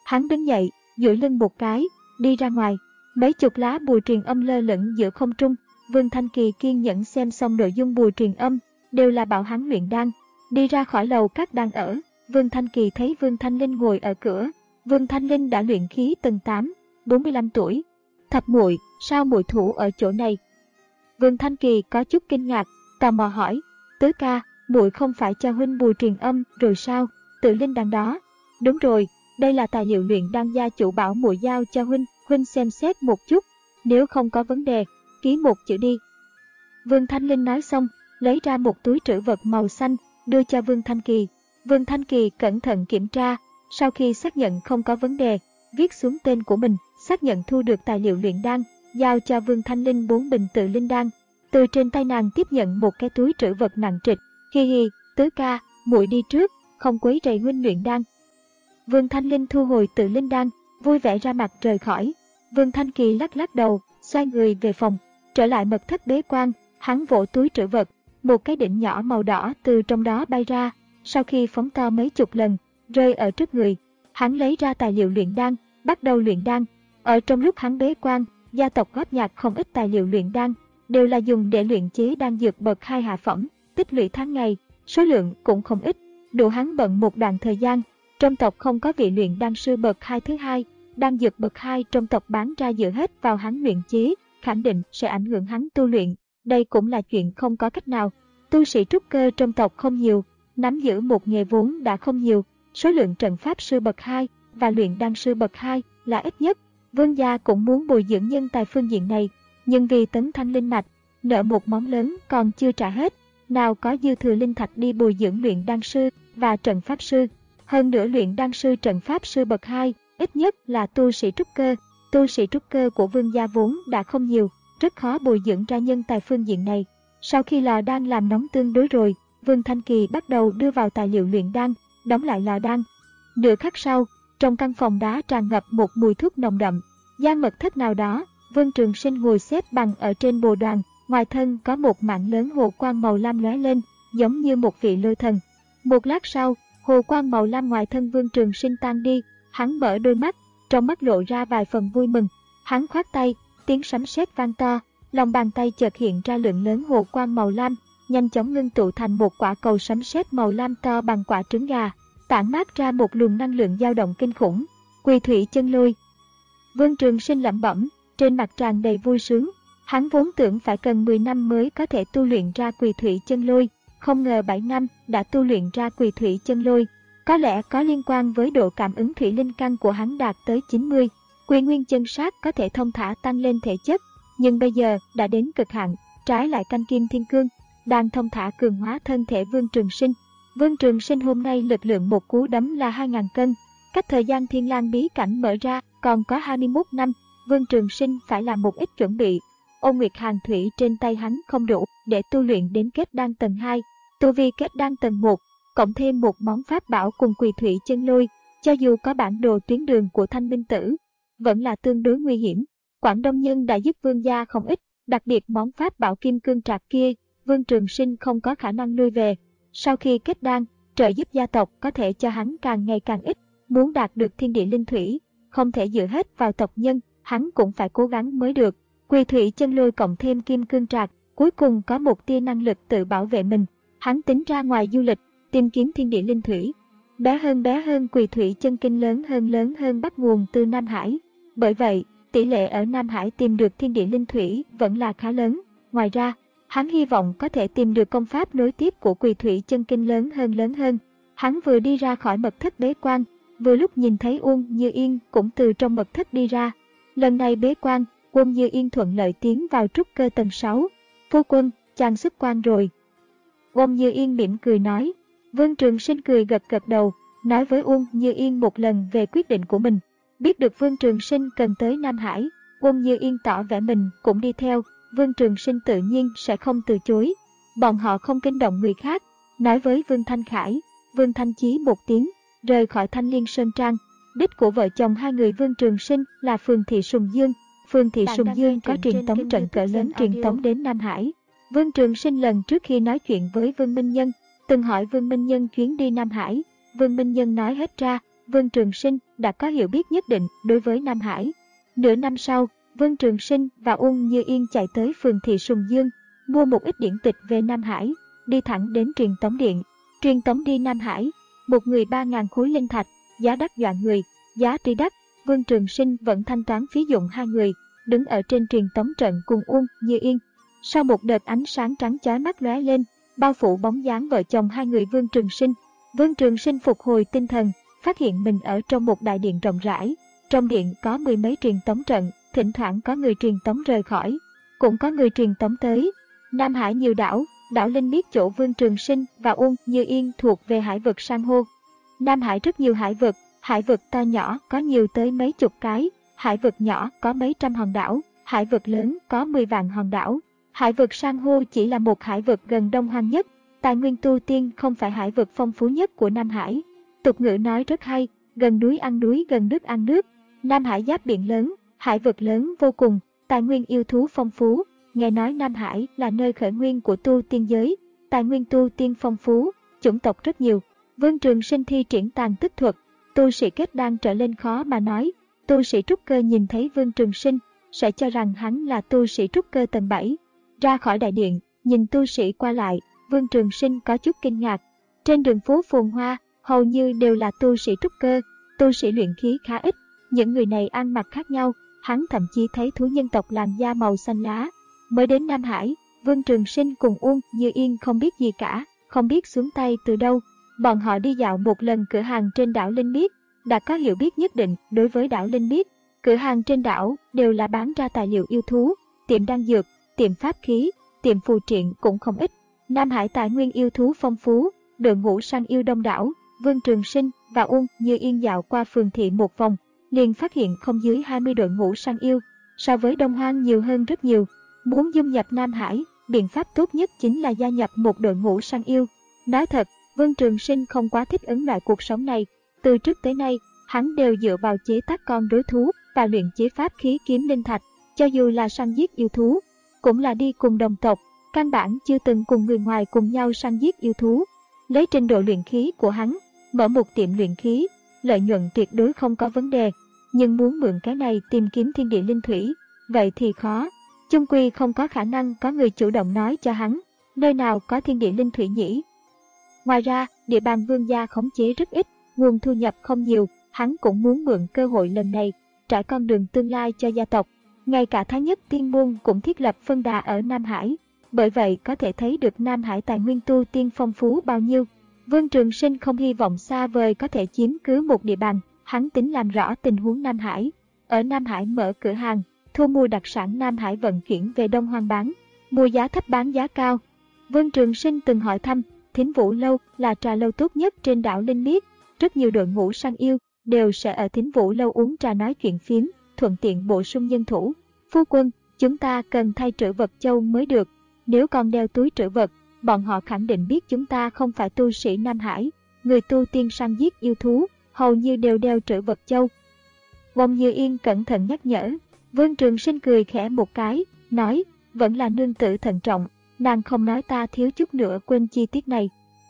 Hắn đứng dậy, duỗi lưng một cái, đi ra ngoài. Mấy chục lá bùa truyền âm lơ lửng giữa không trung. Vương Thanh Kỳ kiên nhẫn xem xong nội dung bùa truyền âm, đều là bảo hắn luyện đan. Đi ra khỏi lầu các đang ở, Vương Thanh Kỳ thấy Vương Thanh Linh ngồi ở cửa. Vương Thanh Linh đã luyện khí tầng tám, bốn mươi lăm tuổi. Thập muội, sao muội thủ ở chỗ này? Vương Thanh Kỳ có chút kinh ngạc, tò mò hỏi, tứ ca, muội không phải cho huynh bùa truyền âm rồi sao? Tự linh đan đó. Đúng rồi, đây là tài liệu luyện đan gia chủ bảo muội giao cho huynh, huynh xem xét một chút, nếu không có vấn đề, ký một chữ đi. Vương Thanh Linh nói xong, lấy ra một túi trữ vật màu xanh, đưa cho Vương Thanh Kỳ. Vương Thanh Kỳ cẩn thận kiểm tra, sau khi xác nhận không có vấn đề, viết xuống tên của mình, xác nhận thu được tài liệu luyện đan, giao cho Vương Thanh Linh bốn bình tự linh đan. Từ trên tay nàng tiếp nhận một cái túi trữ vật nặng trịch. Hi hi, tứ ca, muội đi trước, không quấy rầy huynh luyện đan. Vương Thanh Linh thu hồi tự linh đan, vui vẻ ra mặt rời khỏi. Vương Thanh Kỳ lắc lắc đầu, xoay người về phòng, trở lại mật thất bế quan. Hắn vỗ túi trữ vật, một cái đỉnh nhỏ màu đỏ từ trong đó bay ra. Sau khi phóng to mấy chục lần, rơi ở trước người, hắn lấy ra tài liệu luyện đan, bắt đầu luyện đan. Ở trong lúc hắn bế quan, gia tộc góp nhặt không ít tài liệu luyện đan, đều là dùng để luyện chế đan dược bậc hai hạ phẩm, tích lũy tháng ngày, số lượng cũng không ít, đủ hắn bận một đoạn thời gian. Trong tộc không có vị luyện đan sư bậc hai thứ hai, đan dược bậc hai trong tộc bán ra dựa hết vào hắn luyện chế, khẳng định sẽ ảnh hưởng hắn tu luyện. Đây cũng là chuyện không có cách nào. Tu sĩ trúc cơ trong tộc không nhiều, nắm giữ một nghề vốn đã không nhiều, số lượng trận pháp sư bậc hai và luyện đan sư bậc hai là ít nhất. Vương gia cũng muốn bồi dưỡng nhân tài phương diện này, nhưng vì tấn thăng linh mạch, nợ một món lớn còn chưa trả hết, nào có dư thừa linh thạch đi bồi dưỡng luyện đan sư và trận pháp sư. Hơn nữa luyện đan sư trận pháp sư bậc hai, ít nhất là tu sĩ trúc cơ. Tu sĩ trúc cơ của vương gia vốn đã không nhiều, rất khó bồi dưỡng ra nhân tài phương diện này. Sau khi lò đan làm nóng tương đối rồi, Vương Thanh Kỳ bắt đầu đưa vào tài liệu luyện đan, đóng lại lò đan. Nửa khắc sau, trong căn phòng đá tràn ngập một mùi thuốc nồng đậm. Gian mật thất nào đó, Vương Trường Sinh ngồi xếp bằng ở trên bồ đoàn, ngoài thân có một mảng lớn hồ quang màu lam lóe lên, giống như một vị lôi thần. Một lát sau, hồ quang màu lam ngoài thân Vương Trường Sinh tan đi, hắn mở đôi mắt, trong mắt lộ ra vài phần vui mừng. Hắn khoát tay, tiếng sấm sét vang to, lòng bàn tay chợt hiện ra lượng lớn hồ quang màu lam, nhanh chóng ngưng tụ thành một quả cầu sấm sét màu lam to bằng quả trứng gà, tản mát ra một luồng năng lượng dao động kinh khủng. Quỳ thủy chân lôi. Vương Trường Sinh lẩm bẩm, trên mặt tràn đầy vui sướng. Hắn vốn tưởng phải cần mười năm mới có thể tu luyện ra quỳ thủy chân lôi, không ngờ bảy năm đã tu luyện ra quỳ thủy chân lôi. Có lẽ có liên quan với độ cảm ứng thủy linh căn của hắn đạt tới chín mươi. Quy nguyên chân sát có thể thông thả tăng lên thể chất, nhưng bây giờ đã đến cực hạn, trái lại canh kim thiên cương đang thông thả cường hóa thân thể Vương Trường Sinh. Vương Trường Sinh hôm nay lực lượng một cú đấm là hai nghìn cân, cách thời gian Thiên Lang bí cảnh mở ra còn có hai mươi mốt năm, Vương Trường Sinh phải làm một ít chuẩn bị. Ôn Nguyệt Hàn Thủy trên tay hắn không đủ để tu luyện đến kết đan tầng hai, tu vi kết đan tầng một, cộng thêm một món pháp bảo cùng quỳ thủy chân lôi, cho dù có bản đồ tuyến đường của Thanh Minh Tử, vẫn là tương đối nguy hiểm. Quảng Đông Nhân đã giúp Vương gia không ít, đặc biệt món pháp bảo kim cương trạc kia, Vương Trường Sinh không có khả năng lui về. Sau khi kết đan, trợ giúp gia tộc có thể cho hắn càng ngày càng ít, muốn đạt được thiên địa linh thủy, không thể dựa hết vào tộc nhân, hắn cũng phải cố gắng mới được. Quỳ thủy chân lôi cộng thêm kim cương trạc, cuối cùng có một tia năng lực tự bảo vệ mình. Hắn tính ra ngoài du lịch, tìm kiếm thiên địa linh thủy. Bé hơn bé hơn quỳ thủy chân kinh lớn hơn lớn hơn bắt nguồn từ Nam Hải. Bởi vậy, tỷ lệ ở Nam Hải tìm được thiên địa linh thủy vẫn là khá lớn. Ngoài ra, hắn hy vọng có thể tìm được công pháp nối tiếp của quỳ thủy chân kinh lớn hơn lớn hơn. Hắn vừa đi ra khỏi mật thất bế quan, vừa lúc nhìn thấy Uông Như Yên cũng từ trong mật thất đi ra. Lần này bế quan, Uông Như Yên thuận lợi tiến vào trúc cơ tầng sáu. Phu quân, chàng xuất quan rồi. Uông Như Yên mỉm cười nói. Vương Trường Sinh cười gật gật đầu, nói với Uông Như Yên một lần về quyết định của mình. Biết được Vương Trường Sinh cần tới Nam Hải, Uông Như Yên tỏ vẻ mình cũng đi theo. Vương Trường Sinh tự nhiên sẽ không từ chối. Bọn họ không kinh động người khác, nói với Vương Thanh Khải, Vương Thanh Chí một tiếng, rời khỏi Thanh Liên Sơn Trang. Đích của vợ chồng hai người Vương Trường Sinh là Phường Thị Sùng Dương. Phường Thị Sùng Dương có truyền tống trận cỡ lớn truyền tống đến Nam Hải. Vương Trường Sinh lần trước khi nói chuyện với Vương Minh Nhân, từng hỏi Vương Minh Nhân chuyến đi Nam Hải. Vương Minh Nhân nói hết ra, Vương Trường Sinh đã có hiểu biết nhất định đối với Nam Hải. Nửa năm sau, Vương Trường Sinh và Uông Như Yên chạy tới phường Thị Sùng Dương, mua một ít điển tịch về Nam Hải, đi thẳng đến truyền tống điện. Truyền tống đi Nam Hải, một người ba nghìn khối linh thạch, giá đắt dọa người, giá trị đắt. Vương Trường Sinh vẫn thanh toán phí dụng hai người, đứng ở trên truyền tống trận cùng Uông Như Yên. Sau một đợt ánh sáng trắng chói mắt lóe lên, bao phủ bóng dáng vợ chồng hai người Vương Trường Sinh. Vương Trường Sinh phục hồi tinh thần, phát hiện mình ở trong một đại điện rộng rãi. Trong điện có mười mấy truyền tống trận, thỉnh thoảng có người truyền tống rời khỏi, cũng có người truyền tống tới. Nam Hải nhiều đảo, đảo Linh biết chỗ Vương Trường Sinh và Uông Như Yên thuộc về hải vực san hô. Nam Hải rất nhiều hải vực, hải vực to nhỏ có nhiều tới mấy chục cái, hải vực nhỏ có mấy trăm hòn đảo, hải vực lớn có mười vạn hòn đảo. Hải vực san hô chỉ là một hải vực gần đông hoang nhất, tài nguyên tu tiên không phải hải vực phong phú nhất của Nam Hải. Tục ngữ nói rất hay, gần núi ăn núi, gần nước ăn nước. Nam Hải giáp biển lớn, hải vực lớn vô cùng, tài nguyên yêu thú phong phú. Nghe nói Nam Hải là nơi khởi nguyên của tu tiên giới, tài nguyên tu tiên phong phú, chủng tộc rất nhiều. Vương Trường Sinh thi triển tàn tích thuật, tu sĩ kết đan trở lên khó mà nói. Tu sĩ trúc cơ nhìn thấy Vương Trường Sinh sẽ cho rằng hắn là tu sĩ trúc cơ tầng bảy. Ra khỏi đại điện, nhìn tu sĩ qua lại, Vương Trường Sinh có chút kinh ngạc. Trên đường phố phồn hoa, hầu như đều là tu sĩ trúc cơ, tu sĩ luyện khí khá ít. Những người này ăn mặc khác nhau, hắn thậm chí thấy thú nhân tộc làn da màu xanh lá. Mới đến Nam Hải, Vương Trường Sinh cùng Uông Như Yên không biết gì cả, không biết xuống tay từ đâu. Bọn họ đi dạo một lần cửa hàng trên đảo Linh Biết, đã có hiểu biết nhất định đối với đảo Linh Biết. Cửa hàng trên đảo đều là bán ra tài liệu yêu thú, tiệm đan dược, tiệm pháp khí, tiệm phù triện cũng không ít. Nam Hải tài nguyên yêu thú phong phú, đội ngũ săn yêu đông đảo. Vương Trường Sinh và Uông Như Yên dạo qua phường thị một vòng, liền phát hiện không dưới hai mươi đội ngũ săn yêu, so với Đông Hoang nhiều hơn rất nhiều. Muốn dung nhập Nam Hải, biện pháp tốt nhất chính là gia nhập một đội ngũ săn yêu. Nói thật, Vương Trường Sinh không quá thích ứng loại cuộc sống này. Từ trước tới nay, hắn đều dựa vào chế tác con đối thú và luyện chế pháp khí kiếm linh thạch. Cho dù là săn giết yêu thú, cũng là đi cùng đồng tộc, căn bản chưa từng cùng người ngoài cùng nhau săn giết yêu thú. Lấy trình độ luyện khí của hắn, mở một tiệm luyện khí, lợi nhuận tuyệt đối không có vấn đề. Nhưng muốn mượn cái này tìm kiếm thiên địa linh thủy, vậy thì khó. Chung quy không có khả năng có người chủ động nói cho hắn, nơi nào có thiên địa linh thủy nhỉ. Ngoài ra, địa bàn vương gia khống chế rất ít, nguồn thu nhập không nhiều, hắn cũng muốn mượn cơ hội lần này, trải con đường tương lai cho gia tộc. Ngay cả Thái Nhất Tiên Môn cũng thiết lập phân đà ở Nam Hải, bởi vậy có thể thấy được Nam Hải tài nguyên tu tiên phong phú bao nhiêu. Vương Trường Sinh không hy vọng xa vời có thể chiếm cứ một địa bàn, hắn tính làm rõ tình huống Nam Hải. Ở Nam Hải mở cửa hàng, thu mua đặc sản Nam Hải vận chuyển về Đông Hoang bán, mua giá thấp bán giá cao. Vương Trường Sinh từng hỏi thăm, Thính Vũ Lâu là trà lâu tốt nhất trên đảo Linh Biết, rất nhiều đội ngũ săn yêu đều sẽ ở Thính Vũ Lâu uống trà nói chuyện phiếm, thuận tiện bổ sung nhân thủ. Phu quân, chúng ta cần thay trữ vật châu mới được, nếu còn đeo túi trữ vật, bọn họ khẳng định biết chúng ta không phải tu sĩ Nam Hải, người tu tiên săn giết yêu thú, hầu như đều đeo trữ vật châu. Uông Như Yên cẩn thận nhắc nhở. Vương Trường Sinh cười khẽ một cái, nói, vẫn là nương tử thận trọng, nàng không nói ta thiếu chút nữa quên chi tiết này.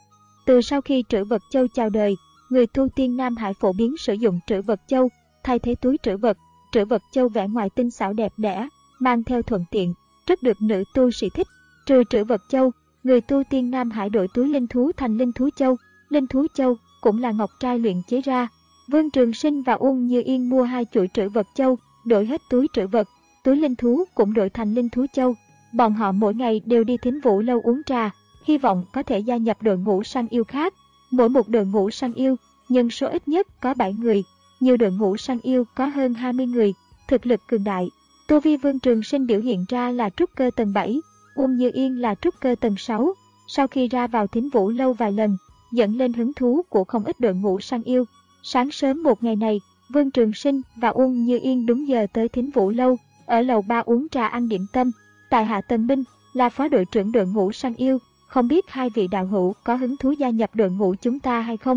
Từ sau khi trữ vật châu chào đời, người tu tiên Nam Hải phổ biến sử dụng trữ vật châu, thay thế túi trữ vật. Trữ vật châu vẽ ngoài tinh xảo đẹp đẽ, mang theo thuận tiện, rất được nữ tu sĩ thích. Trừ trữ vật châu, người tu tiên Nam Hải đổi túi linh thú thành linh thú châu. Linh thú châu cũng là ngọc trai luyện chế ra. Vương Trường Sinh và Uông Như Yên mua hai chuỗi trữ vật châu, đổi hết túi trữ vật, túi linh thú cũng đổi thành linh thú châu. Bọn họ mỗi ngày đều đi Thính Vũ Lâu uống trà, hy vọng có thể gia nhập đội ngũ săn yêu khác. Mỗi một đội ngũ săn yêu, nhân số ít nhất có bảy người, nhiều đội ngũ săn yêu có hơn hai mươi người, thực lực cường đại. Tu vi Vương Trường Sinh biểu hiện ra là trúc cơ tầng bảy, Uông Như Yên là trúc cơ tầng sáu. Sau khi ra vào Thính Vũ Lâu vài lần, dẫn lên hứng thú của không ít đội ngũ săn yêu. Sáng sớm một ngày này, Vương Trường Sinh và Uông Như Yên đúng giờ tới Thính Vũ Lâu, ở lầu ba uống trà ăn điểm tâm. Tại hạ Tần Minh, là phó đội trưởng đội ngũ săn yêu, không biết hai vị đạo hữu có hứng thú gia nhập đội ngũ chúng ta hay không?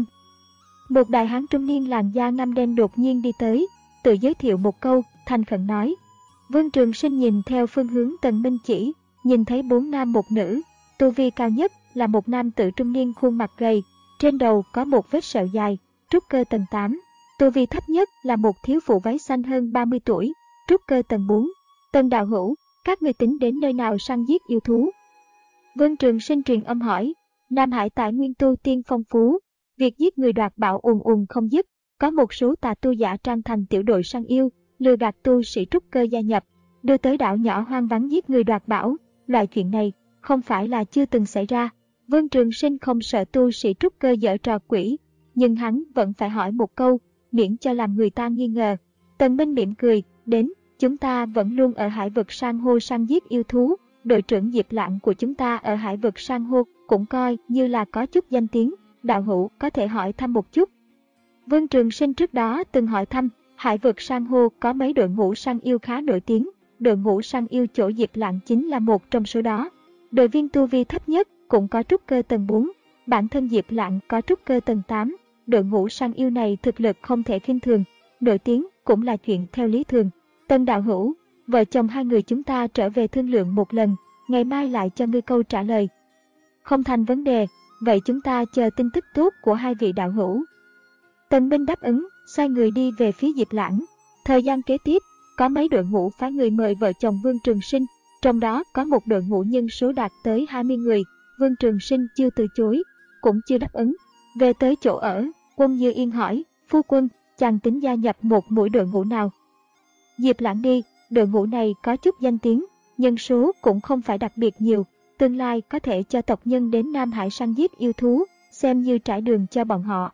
Một đại hán trung niên làn da ngăm đen đột nhiên đi tới, tự giới thiệu một câu, thành khẩn nói. Vương Trường Sinh nhìn theo phương hướng Tần Minh chỉ, nhìn thấy bốn nam một nữ, tu vi cao nhất là một nam tử trung niên khuôn mặt gầy, trên đầu có một vết sẹo dài, trúc cơ tầng tám, Tu vi thấp nhất là một thiếu phụ váy xanh hơn ba mươi tuổi, trúc cơ tầng bốn. Tân đạo hữu, các ngươi tính đến nơi nào săn giết yêu thú? Vương Trường Sinh truyền âm hỏi. Nam Hải tài nguyên tu tiên phong phú, việc giết người đoạt bảo ùn ùn không dứt, có một số tà tu giả trang thành tiểu đội săn yêu, lừa gạt tu sĩ trúc cơ gia nhập, đưa tới đảo nhỏ hoang vắng giết người đoạt bảo. Loại chuyện này không phải là chưa từng xảy ra. Vương Trường Sinh không sợ tu sĩ trúc cơ giở trò quỷ, nhưng hắn vẫn phải hỏi một câu, miễn cho làm người ta nghi ngờ. Tần Minh mỉm cười, đến, chúng ta vẫn luôn ở hải vực san hô săn giết yêu thú, đội trưởng Diệp Lãng của chúng ta ở hải vực san hô cũng coi như là có chút danh tiếng, đạo hữu có thể hỏi thăm một chút. Vương Trường Sinh trước đó từng hỏi thăm, hải vực san hô có mấy đội ngũ săn yêu khá nổi tiếng, đội ngũ săn yêu chỗ Diệp Lãng chính là một trong số đó. Đội viên tu vi thấp nhất cũng có trúc cơ tầng bốn, bản thân Diệp Lãng có trúc cơ tầng tám, đội ngũ săn yêu này thực lực không thể khinh thường, nổi tiếng cũng là chuyện theo lý thường. Tân đạo hữu, vợ chồng hai người chúng ta trở về thương lượng một lần, ngày mai lại cho ngươi câu trả lời. Không thành vấn đề, vậy chúng ta chờ tin tức tốt của hai vị đạo hữu. Tần Minh đáp ứng, xoay người đi về phía Diệp Lãng. Thời gian kế tiếp, có mấy đội ngũ phái người mời vợ chồng Vương Trường Sinh, trong đó có một đội ngũ nhân số đạt tới hai mươi người. Vương Trường Sinh chưa từ chối, cũng chưa đáp ứng. Về tới chỗ ở, Quân Như Yên hỏi, phu quân, chàng tính gia nhập một mũi đội ngũ nào? Diệp Lãng đi, đội ngũ này có chút danh tiếng, nhân số cũng không phải đặc biệt nhiều, tương lai có thể cho tộc nhân đến Nam Hải săn giết yêu thú, xem như trải đường cho bọn họ.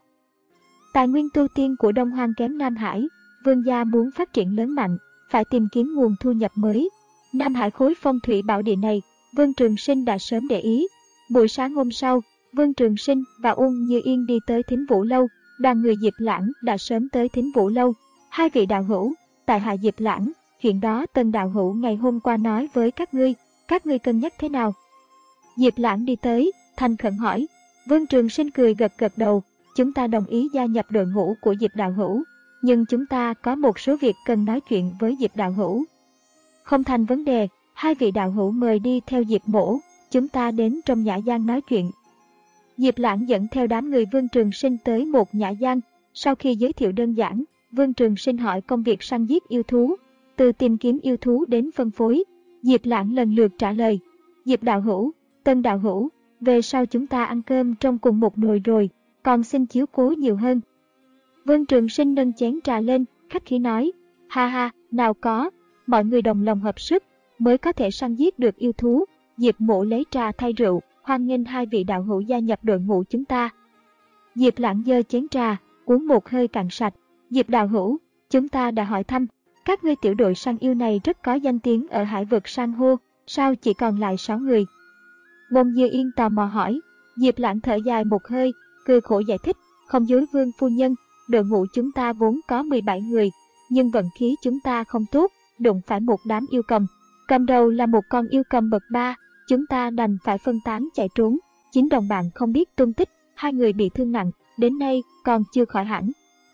Tài nguyên tu tiên của Đông Hoang kém Nam Hải, Vương gia muốn phát triển lớn mạnh, phải tìm kiếm nguồn thu nhập mới. Nam Hải khối phong thủy bảo địa này, Vương Trường Sinh đã sớm để ý. Buổi sáng hôm sau, Vương Trường Sinh và Uông Như Yên đi tới Thính Vũ Lâu, đoàn người Diệp Lãng đã sớm tới Thính Vũ Lâu. Hai vị đạo hữu, tại hạ Diệp Lãng, chuyện đó Tân đạo hữu ngày hôm qua nói với các ngươi, các ngươi cân nhắc thế nào? Diệp Lãng đi tới, thành khẩn hỏi. Vương Trường Sinh cười gật gật đầu, chúng ta đồng ý gia nhập đội ngũ của Diệp đạo hữu, nhưng chúng ta có một số việc cần nói chuyện với Diệp đạo hữu. Không thành vấn đề, hai vị đạo hữu mời đi theo Diệp mỗ, chúng ta đến trong nhã gian nói chuyện. Diệp Lãng dẫn theo đám người Vương Trường Sinh tới một nhã gian, sau khi giới thiệu đơn giản, Vương Trường Sinh hỏi công việc săn giết yêu thú, từ tìm kiếm yêu thú đến phân phối. Diệp Lãng lần lượt trả lời. Diệp đạo hữu, Tân đạo hữu, về sau chúng ta ăn cơm trong cùng một nồi rồi, còn xin chiếu cố nhiều hơn. Vương Trường Sinh nâng chén trà lên, khách khí nói, ha ha, nào có, mọi người đồng lòng hợp sức, mới có thể săn giết được yêu thú. Diệp mộ lấy trà thay rượu, hoan nghênh hai vị đạo hữu gia nhập đội ngũ chúng ta. Diệp Lãng giơ chén trà, uống một hơi cạn sạch. Diệp đạo hữu, chúng ta đã hỏi thăm, các ngươi tiểu đội săn yêu này rất có danh tiếng ở hải vực san hô, sao chỉ còn lại sáu người? Bông Như Yên tò mò hỏi. Diệp Lãng thở dài một hơi, cười khổ giải thích, không dối Vương phu nhân, đội ngũ chúng ta vốn có mười bảy người, nhưng vận khí chúng ta không tốt, đụng phải một đám yêu cầm. Cầm đầu là một con yêu cầm bậc ba, chúng ta đành phải phân tán chạy trốn, chính đồng bạn không biết tung tích, hai người bị thương nặng, đến nay còn chưa khỏi hẳn.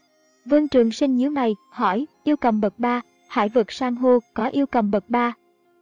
Vương Trường Sinh nhíu mày, hỏi, yêu cầm bậc ba, hải vực san hô có yêu cầm bậc ba.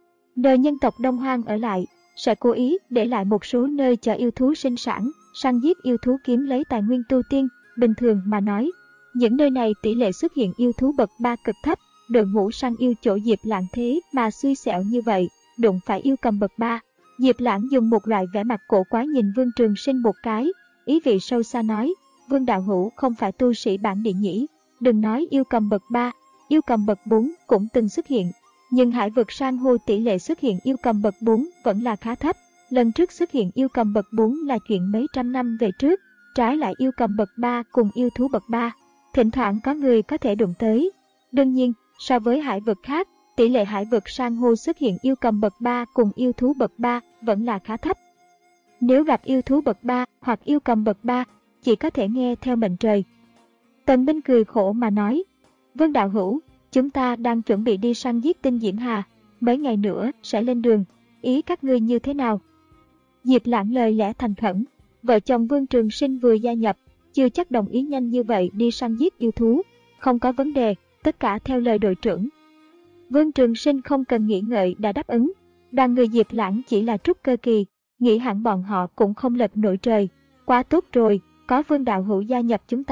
Nơi nhân tộc Đông Hoang ở lại, sẽ cố ý để lại một số nơi cho yêu thú sinh sản, săn giết yêu thú kiếm lấy tài nguyên tu tiên. Bình thường mà nói, những nơi này tỷ lệ xuất hiện yêu thú bậc ba cực thấp, đội ngũ săn yêu chỗ Diệp Lãng thế mà xui xẻo như vậy, đụng phải yêu cầm bậc ba. Diệp Lãng dùng một loại vẻ mặt cổ quái nhìn Vương Trường Sinh một cái, ý vị sâu xa nói, Vương đạo hữu không phải tu sĩ bản địa nhỉ, đừng nói yêu cầm bậc ba, yêu cầm bậc bốn cũng từng xuất hiện, nhưng hải vực san hô tỷ lệ xuất hiện yêu cầm bậc bốn vẫn là khá thấp. Lần trước xuất hiện yêu cầm bậc bốn là chuyện mấy trăm năm về trước, trái lại yêu cầm bậc ba cùng yêu thú bậc ba, thỉnh thoảng có người có thể đụng tới. Đương nhiên, so với hải vực khác, tỷ lệ hải vực san hô xuất hiện yêu cầm bậc ba cùng yêu thú bậc ba vẫn là khá thấp. Nếu gặp yêu thú bậc ba hoặc yêu cầm bậc ba, chỉ có thể nghe theo mệnh trời. Tần Minh cười khổ mà nói, Vương đạo hữu, chúng ta đang chuẩn bị đi săn giết Tinh Diễm Hà, mấy ngày nữa sẽ lên đường, ý các ngươi như thế nào? Diệp Lãng lời lẽ thành khẩn, vợ chồng Vương Trường Sinh vừa gia nhập, chưa chắc đồng ý nhanh như vậy đi săn giết yêu thú, không có vấn đề, tất cả theo lời đội trưởng. Vương Trường Sinh không cần nghĩ ngợi đã đáp ứng, đoàn người Diệp Lãng chỉ là trúc cơ kỳ, nghĩ hẳn bọn họ cũng không lật nổi trời, quá tốt rồi, có Vương đạo hữu gia nhập chúng ta,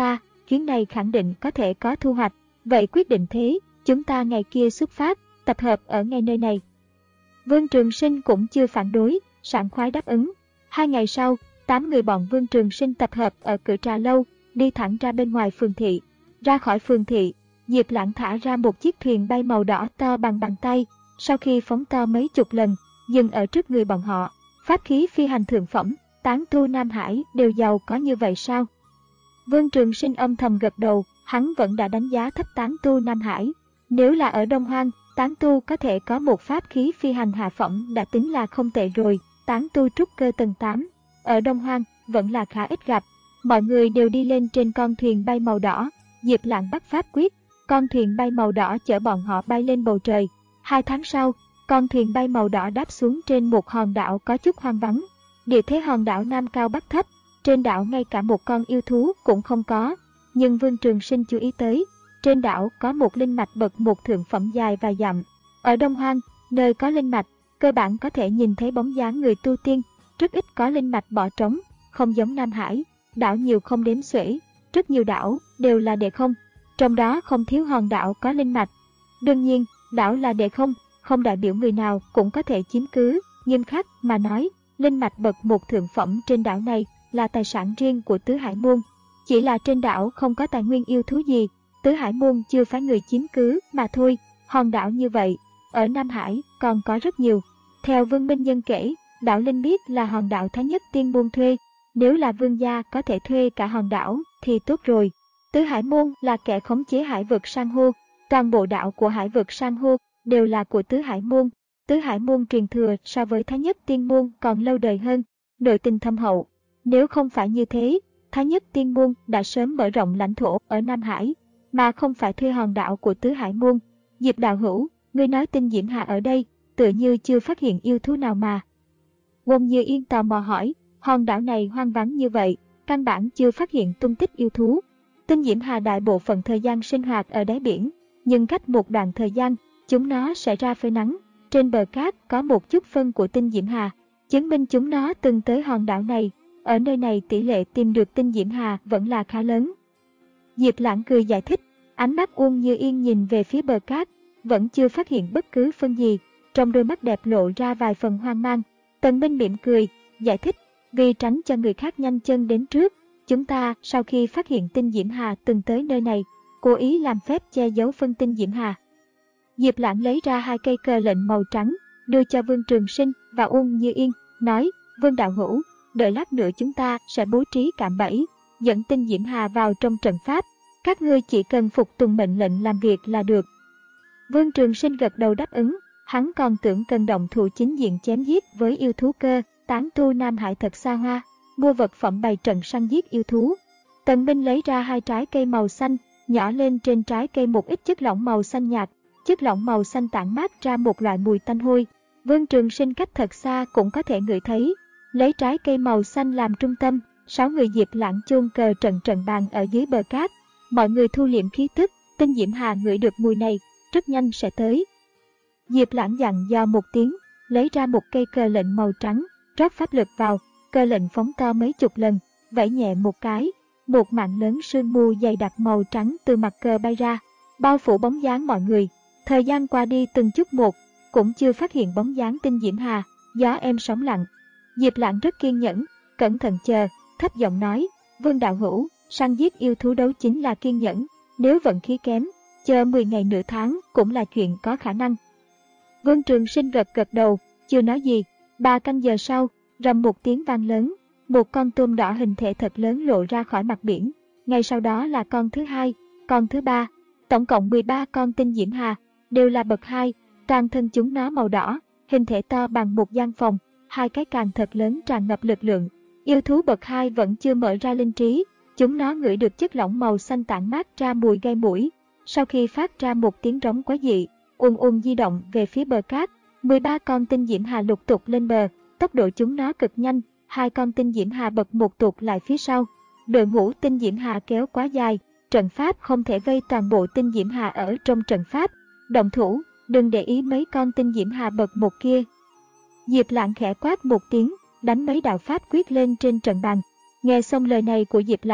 chuyến này khẳng định có thể có thu hoạch. Vậy quyết định thế, chúng ta ngày kia xuất phát, tập hợp ở ngay nơi này. Vương Trường Sinh cũng chưa phản đối, sảng khoái đáp ứng. Hai ngày sau, tám người bọn Vương Trường Sinh tập hợp ở cửa trà lâu, đi thẳng ra bên ngoài phường thị. Ra khỏi phường thị, Diệp Lãng thả ra một chiếc thuyền bay màu đỏ to bằng bàn tay, sau khi phóng to mấy chục lần, dừng ở trước người bọn họ. Pháp khí phi hành thượng phẩm, tán tu Nam Hải đều giàu có như vậy sao? Vương Trường Sinh âm thầm gật đầu, hắn vẫn đã đánh giá thấp tán tu Nam Hải. Nếu là ở Đông Hoang, tán tu có thể có một pháp khí phi hành hạ phẩm đã tính là không tệ rồi. Tán tu trúc cơ tầng tám, ở Đông Hoang vẫn là khá ít gặp. Mọi người đều đi lên trên con thuyền bay màu đỏ. Diệp Lãng bắt pháp quyết, con thuyền bay màu đỏ chở bọn họ bay lên bầu trời. Hai tháng sau, con thuyền bay màu đỏ đáp xuống trên một hòn đảo có chút hoang vắng. Địa thế hòn đảo Nam cao bắc thấp, trên đảo ngay cả một con yêu thú cũng không có. Nhưng Vương Trường Sinh chú ý tới, trên đảo có một linh mạch bậc một thượng phẩm dài vài dặm. Ở Đông Hoang, nơi có linh mạch, cơ bản có thể nhìn thấy bóng dáng người tu tiên, rất ít có linh mạch bỏ trống, không giống Nam Hải, đảo nhiều không đếm xuể, rất nhiều đảo đều là đệ không, trong đó không thiếu hòn đảo có linh mạch. Đương nhiên, đảo là đệ không, không đại biểu người nào cũng có thể chiếm cứ, nghiêm khắc mà nói, linh mạch bậc một thượng phẩm trên đảo này là tài sản riêng của Tứ Hải Môn. Chỉ là trên đảo không có tài nguyên yêu thú gì, Tứ Hải Môn chưa phải người chiếm cứ mà thôi. Hòn đảo như vậy, ở Nam Hải còn có rất nhiều. Theo Vương Minh Dân kể, đảo Linh Biết là hòn đảo Thái Nhất Tiên Môn thuê. Nếu là vương gia có thể thuê cả hòn đảo thì tốt rồi. Tứ Hải Môn là kẻ khống chế hải vực san hô. Toàn bộ đảo của hải vực san hô đều là của Tứ Hải Môn. Tứ Hải Môn truyền thừa so với Thái Nhất Tiên Môn còn lâu đời hơn, nội tình thâm hậu. Nếu không phải như thế, Thái Nhất Tiên Môn đã sớm mở rộng lãnh thổ ở Nam Hải, mà không phải thuê hòn đảo của Tứ Hải Môn. Diệp đạo hữu, ngươi nói Tinh Diễm Hà ở đây, tựa như chưa phát hiện yêu thú nào mà. Wong Như Yên tò mò hỏi, hòn đảo này hoang vắng như vậy, căn bản chưa phát hiện tung tích yêu thú. Tinh Diễm Hà đại bộ phận thời gian sinh hoạt ở đáy biển, nhưng cách một đoạn thời gian, chúng nó sẽ ra phơi nắng. Trên bờ cát có một chút phân của Tinh Diễm Hà, chứng minh chúng nó từng tới hòn đảo này. Ở nơi này tỷ lệ tìm được Tinh Diễm Hà vẫn là khá lớn. Diệp Lãng cười giải thích, ánh mắt Uông Như Yên nhìn về phía bờ cát, vẫn chưa phát hiện bất cứ phân gì, trong đôi mắt đẹp lộ ra vài phần hoang mang. Tần Minh mỉm cười, giải thích, vì tránh cho người khác nhanh chân đến trước, chúng ta sau khi phát hiện Tinh Diễm Hà từng tới nơi này, cố ý làm phép che giấu phân Tinh Diễm Hà. Diệp Lãng lấy ra hai cây cờ lệnh màu trắng, đưa cho Vương Trường Sinh và Uông Như Yên, nói, Vương đạo hữu, đợi lát nữa chúng ta sẽ bố trí cạm bẫy, dẫn Tinh Diễm Hà vào trong trận pháp. Các ngươi chỉ cần phục tùng mệnh lệnh làm việc là được. Vương Trường Sinh gật đầu đáp ứng, hắn còn tưởng cần động thủ chính diện chém giết với yêu thú cơ. Tán tu Nam Hải thật xa hoa, mua vật phẩm bày trận săn giết yêu thú. Tần Minh lấy ra hai trái cây màu xanh, nhỏ lên trên trái cây một ít chất lỏng màu xanh nhạt. Chất lỏng màu xanh tản mát ra một loại mùi tanh hôi. Vương Trường Sinh cách thật xa cũng có thể ngửi thấy. Lấy trái cây màu xanh làm trung tâm, sáu người Diệp Lãng chôn cờ trận trận bàn ở dưới bờ cát. Mọi người thu liệm khí tức, Tinh Diễm Hà ngửi được mùi này, rất nhanh sẽ tới. Diệp Lãng dặn dò một tiếng, lấy ra một cây cờ lệnh màu trắng, rót pháp lực vào, cờ lệnh phóng to mấy chục lần, vẫy nhẹ một cái, một mảng lớn sương mù dày đặc màu trắng từ mặt cờ bay ra, bao phủ bóng dáng mọi người. Thời gian qua đi từng chút một, cũng chưa phát hiện bóng dáng Tinh Diễm Hà. Gió êm sóng lặng. Diệp Lãng rất kiên nhẫn, cẩn thận chờ, thấp giọng nói, Vương đạo hữu, săn giết yêu thú đấu chính là kiên nhẫn, nếu vận khí kém, chờ mười ngày nửa tháng cũng là chuyện có khả năng. Vương Trường Sinh gật gật đầu, chưa nói gì. Ba canh giờ sau, rầm một tiếng vang lớn, một con tôm đỏ hình thể thật lớn lộ ra khỏi mặt biển. Ngay sau đó là con thứ hai, con thứ ba, tổng cộng mười ba con Tinh Diễm Hà, đều là bậc hai, toàn thân chúng nó màu đỏ, hình thể to bằng một gian phòng, hai cái càng thật lớn tràn ngập lực lượng. Yêu thú bậc hai vẫn chưa mở ra linh trí, chúng nó ngửi được chất lỏng màu xanh tản mát ra mùi gây mũi. Sau khi phát ra một tiếng rống quái dị, ùn ùn di động về phía bờ cát, mười ba con Tinh Diễm Hà lục tục lên bờ, tốc độ chúng nó cực nhanh, hai con Tinh Diễm Hà bậc một tụt lại phía sau. Đội ngũ Tinh Diễm Hà kéo quá dài, trận pháp không thể vây toàn bộ Tinh Diễm Hà ở trong trận pháp. Động thủ, đừng để ý mấy con Tinh Diễm Hà bậc một kia. Diệp Lãng khẽ quát một tiếng, đánh mấy đạo pháp quyết lên trên trận bàn. Nghe xong lời này của Diệp Lãng,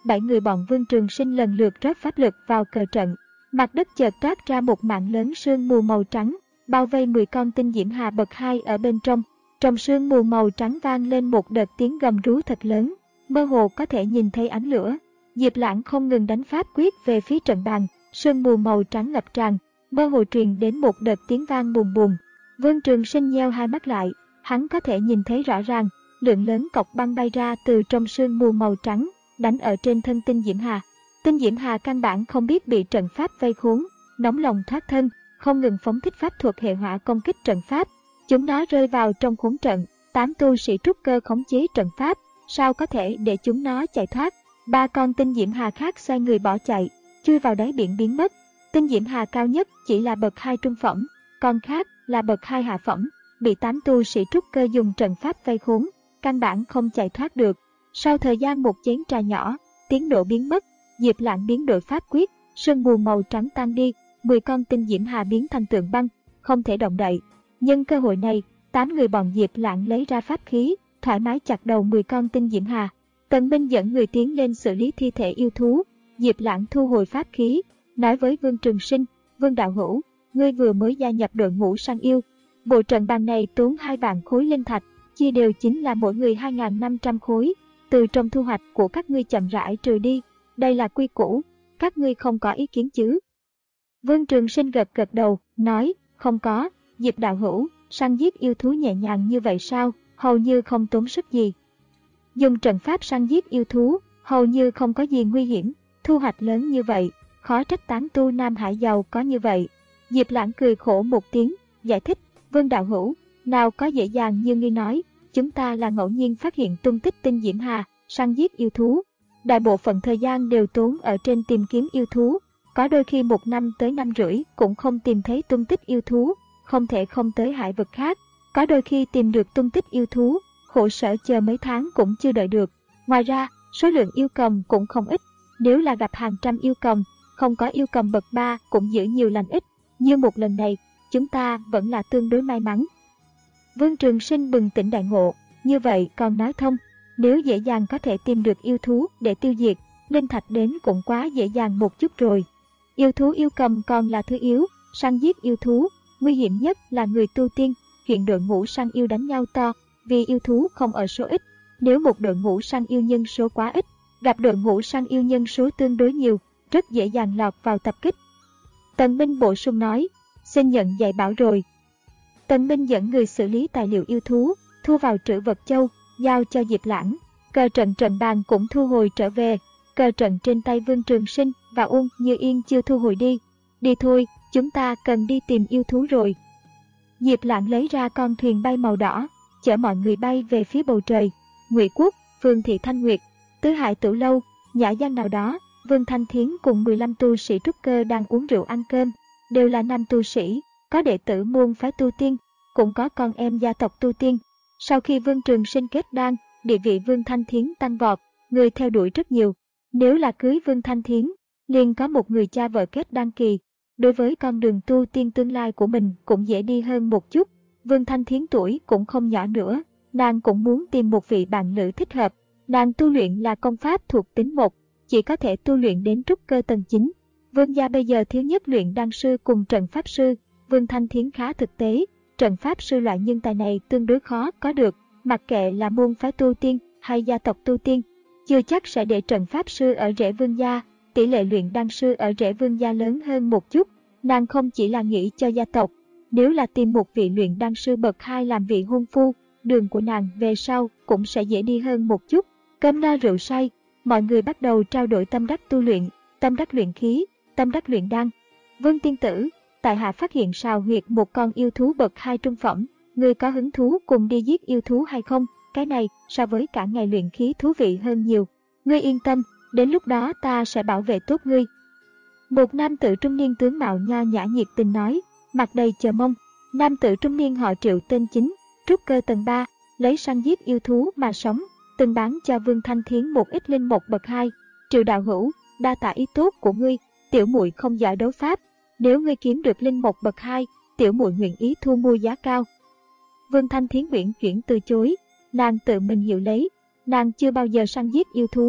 bảy người bọn Vương Trường Sinh lần lượt rót pháp lực vào cờ trận. Mặt đất chợt toát ra một mảng lớn sương mù màu trắng, bao vây mười con tinh diễm hà bậc hai ở bên trong. Trong sương mù màu trắng vang lên một đợt tiếng gầm rú thật lớn, mơ hồ có thể nhìn thấy ánh lửa. Diệp Lãng không ngừng đánh pháp quyết về phía trận bàn, sương mù màu trắng ngập tràn, mơ hồ truyền đến một đợt tiếng vang bùm bùm. Vương Trường Sinh nheo hai mắt lại, hắn có thể nhìn thấy rõ ràng, lượng lớn cọc băng bay ra từ trong sương mù màu trắng, đánh ở trên thân tinh diễm hà. Tinh diễm hà căn bản không biết bị trận pháp vây khốn, nóng lòng thoát thân, không ngừng phóng thích pháp thuật hệ hỏa công kích trận pháp. Chúng nó rơi vào trong khốn trận, tám tu sĩ trúc cơ khống chế trận pháp, sao có thể để chúng nó chạy thoát. Ba con tinh diễm hà khác xoay người bỏ chạy, chui vào đáy biển biến mất. Tinh diễm hà cao nhất chỉ là bậc hai trung phẩm, con khác là bậc hai hạ phẩm, bị tám tu sĩ trúc cơ dùng trận pháp vây khốn, căn bản không chạy thoát được. Sau thời gian một chén trà nhỏ, tiếng nổ biến mất, Diệp Lãng biến đổi pháp quyết, sương mù màu trắng tan đi, mười con tinh diễm hà biến thành tượng băng, không thể động đậy. Nhân cơ hội này, tám người bọn Diệp Lãng lấy ra pháp khí, thoải mái chặt đầu mười con tinh diễm hà. Tần Minh dẫn người tiến lên xử lý thi thể yêu thú. Diệp Lãng thu hồi pháp khí, nói với Vương Trường Sinh, Vương đạo hữu, ngươi vừa mới gia nhập đội ngũ săn yêu. Bộ trận bàn này tốn hai vạn khối linh thạch, chia đều chính là mỗi người hai nghìn năm trăm khối, từ trong thu hoạch của các ngươi chậm rãi trừ đi. Đây là quy củ, các ngươi không có ý kiến chứ? Vương Trường Sinh gật gật đầu, nói, không có. Diệp đạo hữu, săn giết yêu thú nhẹ nhàng như vậy sao, hầu như không tốn sức gì. Dùng trận pháp săn giết yêu thú, hầu như không có gì nguy hiểm, thu hoạch lớn như vậy, khó trách tán tu Nam Hải giàu có như vậy. Diệp Lãng cười khổ một tiếng, giải thích, Vương đạo hữu, nào có dễ dàng như ngươi nói, chúng ta là ngẫu nhiên phát hiện tung tích tinh diễm hà, săn giết yêu thú. Đại bộ phận thời gian đều tốn ở trên tìm kiếm yêu thú, có đôi khi một năm tới năm rưỡi cũng không tìm thấy tung tích yêu thú, không thể không tới hải vực khác. Có đôi khi tìm được tung tích yêu thú, khổ sở chờ mấy tháng cũng chưa đợi được. Ngoài ra, số lượng yêu cầm cũng không ít, nếu là gặp hàng trăm yêu cầm, không có yêu cầm bậc ba cũng giữ nhiều lành ít. Như một lần này, chúng ta vẫn là tương đối may mắn. Vương Trường Sinh bừng tỉnh đại ngộ, như vậy còn nói thông, nếu dễ dàng có thể tìm được yêu thú để tiêu diệt, linh thạch đến cũng quá dễ dàng một chút rồi. Yêu thú yêu cầm còn là thứ yếu, săn giết yêu thú, nguy hiểm nhất là người tu tiên, chuyện đội ngũ săn yêu đánh nhau to, vì yêu thú không ở số ít. Nếu một đội ngũ săn yêu nhân số quá ít, gặp đội ngũ săn yêu nhân số tương đối nhiều, rất dễ dàng lọt vào tập kích. Tần Minh bổ sung nói, xin nhận dạy bảo rồi. Tần Minh dẫn người xử lý tài liệu yêu thú, thu vào trữ vật châu, giao cho Diệp Lãng. Cờ trận trận bàn cũng thu hồi trở về, cờ trận trên tay Vương Trường Sinh và Uông Như Yên chưa thu hồi đi. Đi thôi, chúng ta cần đi tìm yêu thú rồi. Diệp Lãng lấy ra con thuyền bay màu đỏ, chở mọi người bay về phía bầu trời. Ngụy Quốc, Phương Thị Thanh Nguyệt, Tứ Hải Tử Lâu, nhã gian nào đó, Vương Thanh Thiến cùng mười lăm tu sĩ trúc cơ đang uống rượu ăn cơm, đều là nam tu sĩ, có đệ tử môn phái tu tiên, cũng có con em gia tộc tu tiên. Sau khi Vương Trường Sinh kết đan, địa vị Vương Thanh Thiến tăng vọt, người theo đuổi rất nhiều. Nếu là cưới Vương Thanh Thiến, liền có một người cha vợ kết đan kỳ. Đối với con đường tu tiên tương lai của mình cũng dễ đi hơn một chút. Vương Thanh Thiến tuổi cũng không nhỏ nữa, nàng cũng muốn tìm một vị bạn nữ thích hợp. Nàng tu luyện là công pháp thuộc tính một, chỉ có thể tu luyện đến trúc cơ tầng chín. Vương gia bây giờ thiếu nhất luyện đan sư cùng trận pháp sư. Vương Thanh Thiến khá thực tế, trận pháp sư loại nhân tài này tương đối khó có được, mặc kệ là môn phái tu tiên hay gia tộc tu tiên, chưa chắc sẽ để trận pháp sư ở rễ Vương gia. Tỷ lệ luyện đan sư ở rễ Vương gia lớn hơn một chút. Nàng không chỉ là nghĩ cho gia tộc, nếu là tìm một vị luyện đan sư bậc hai làm vị hôn phu, đường của nàng về sau cũng sẽ dễ đi hơn một chút. Cơm no rượu say, mọi người bắt đầu trao đổi tâm đắc tu luyện, tâm đắc luyện khí, tâm đắc luyện đan. Vương tiên tử, tại hạ phát hiện sào huyệt một con yêu thú bậc hai trung phẩm, ngươi có hứng thú cùng đi giết yêu thú hay không? Cái này so với cả ngày luyện khí thú vị hơn nhiều. Ngươi yên tâm, đến lúc đó ta sẽ bảo vệ tốt ngươi. Một nam tử trung niên tướng mạo nho nhã nhiệt tình nói, mặt đầy chờ mong. Nam tử trung niên họ Triệu tên chính, trúc cơ tầng ba, lấy săn giết yêu thú mà sống, từng bán cho Vương Thanh Thiến một ít linh mục bậc hai. Triệu đạo hữu, đa tạ ý tốt của ngươi, tiểu muội không giỏi đấu pháp, nếu ngươi kiếm được linh mục bậc hai, tiểu muội nguyện ý thu mua giá cao. Vương Thanh Thiến uyển chuyển từ chối, nàng tự mình hiểu lấy, nàng chưa bao giờ săn giết yêu thú,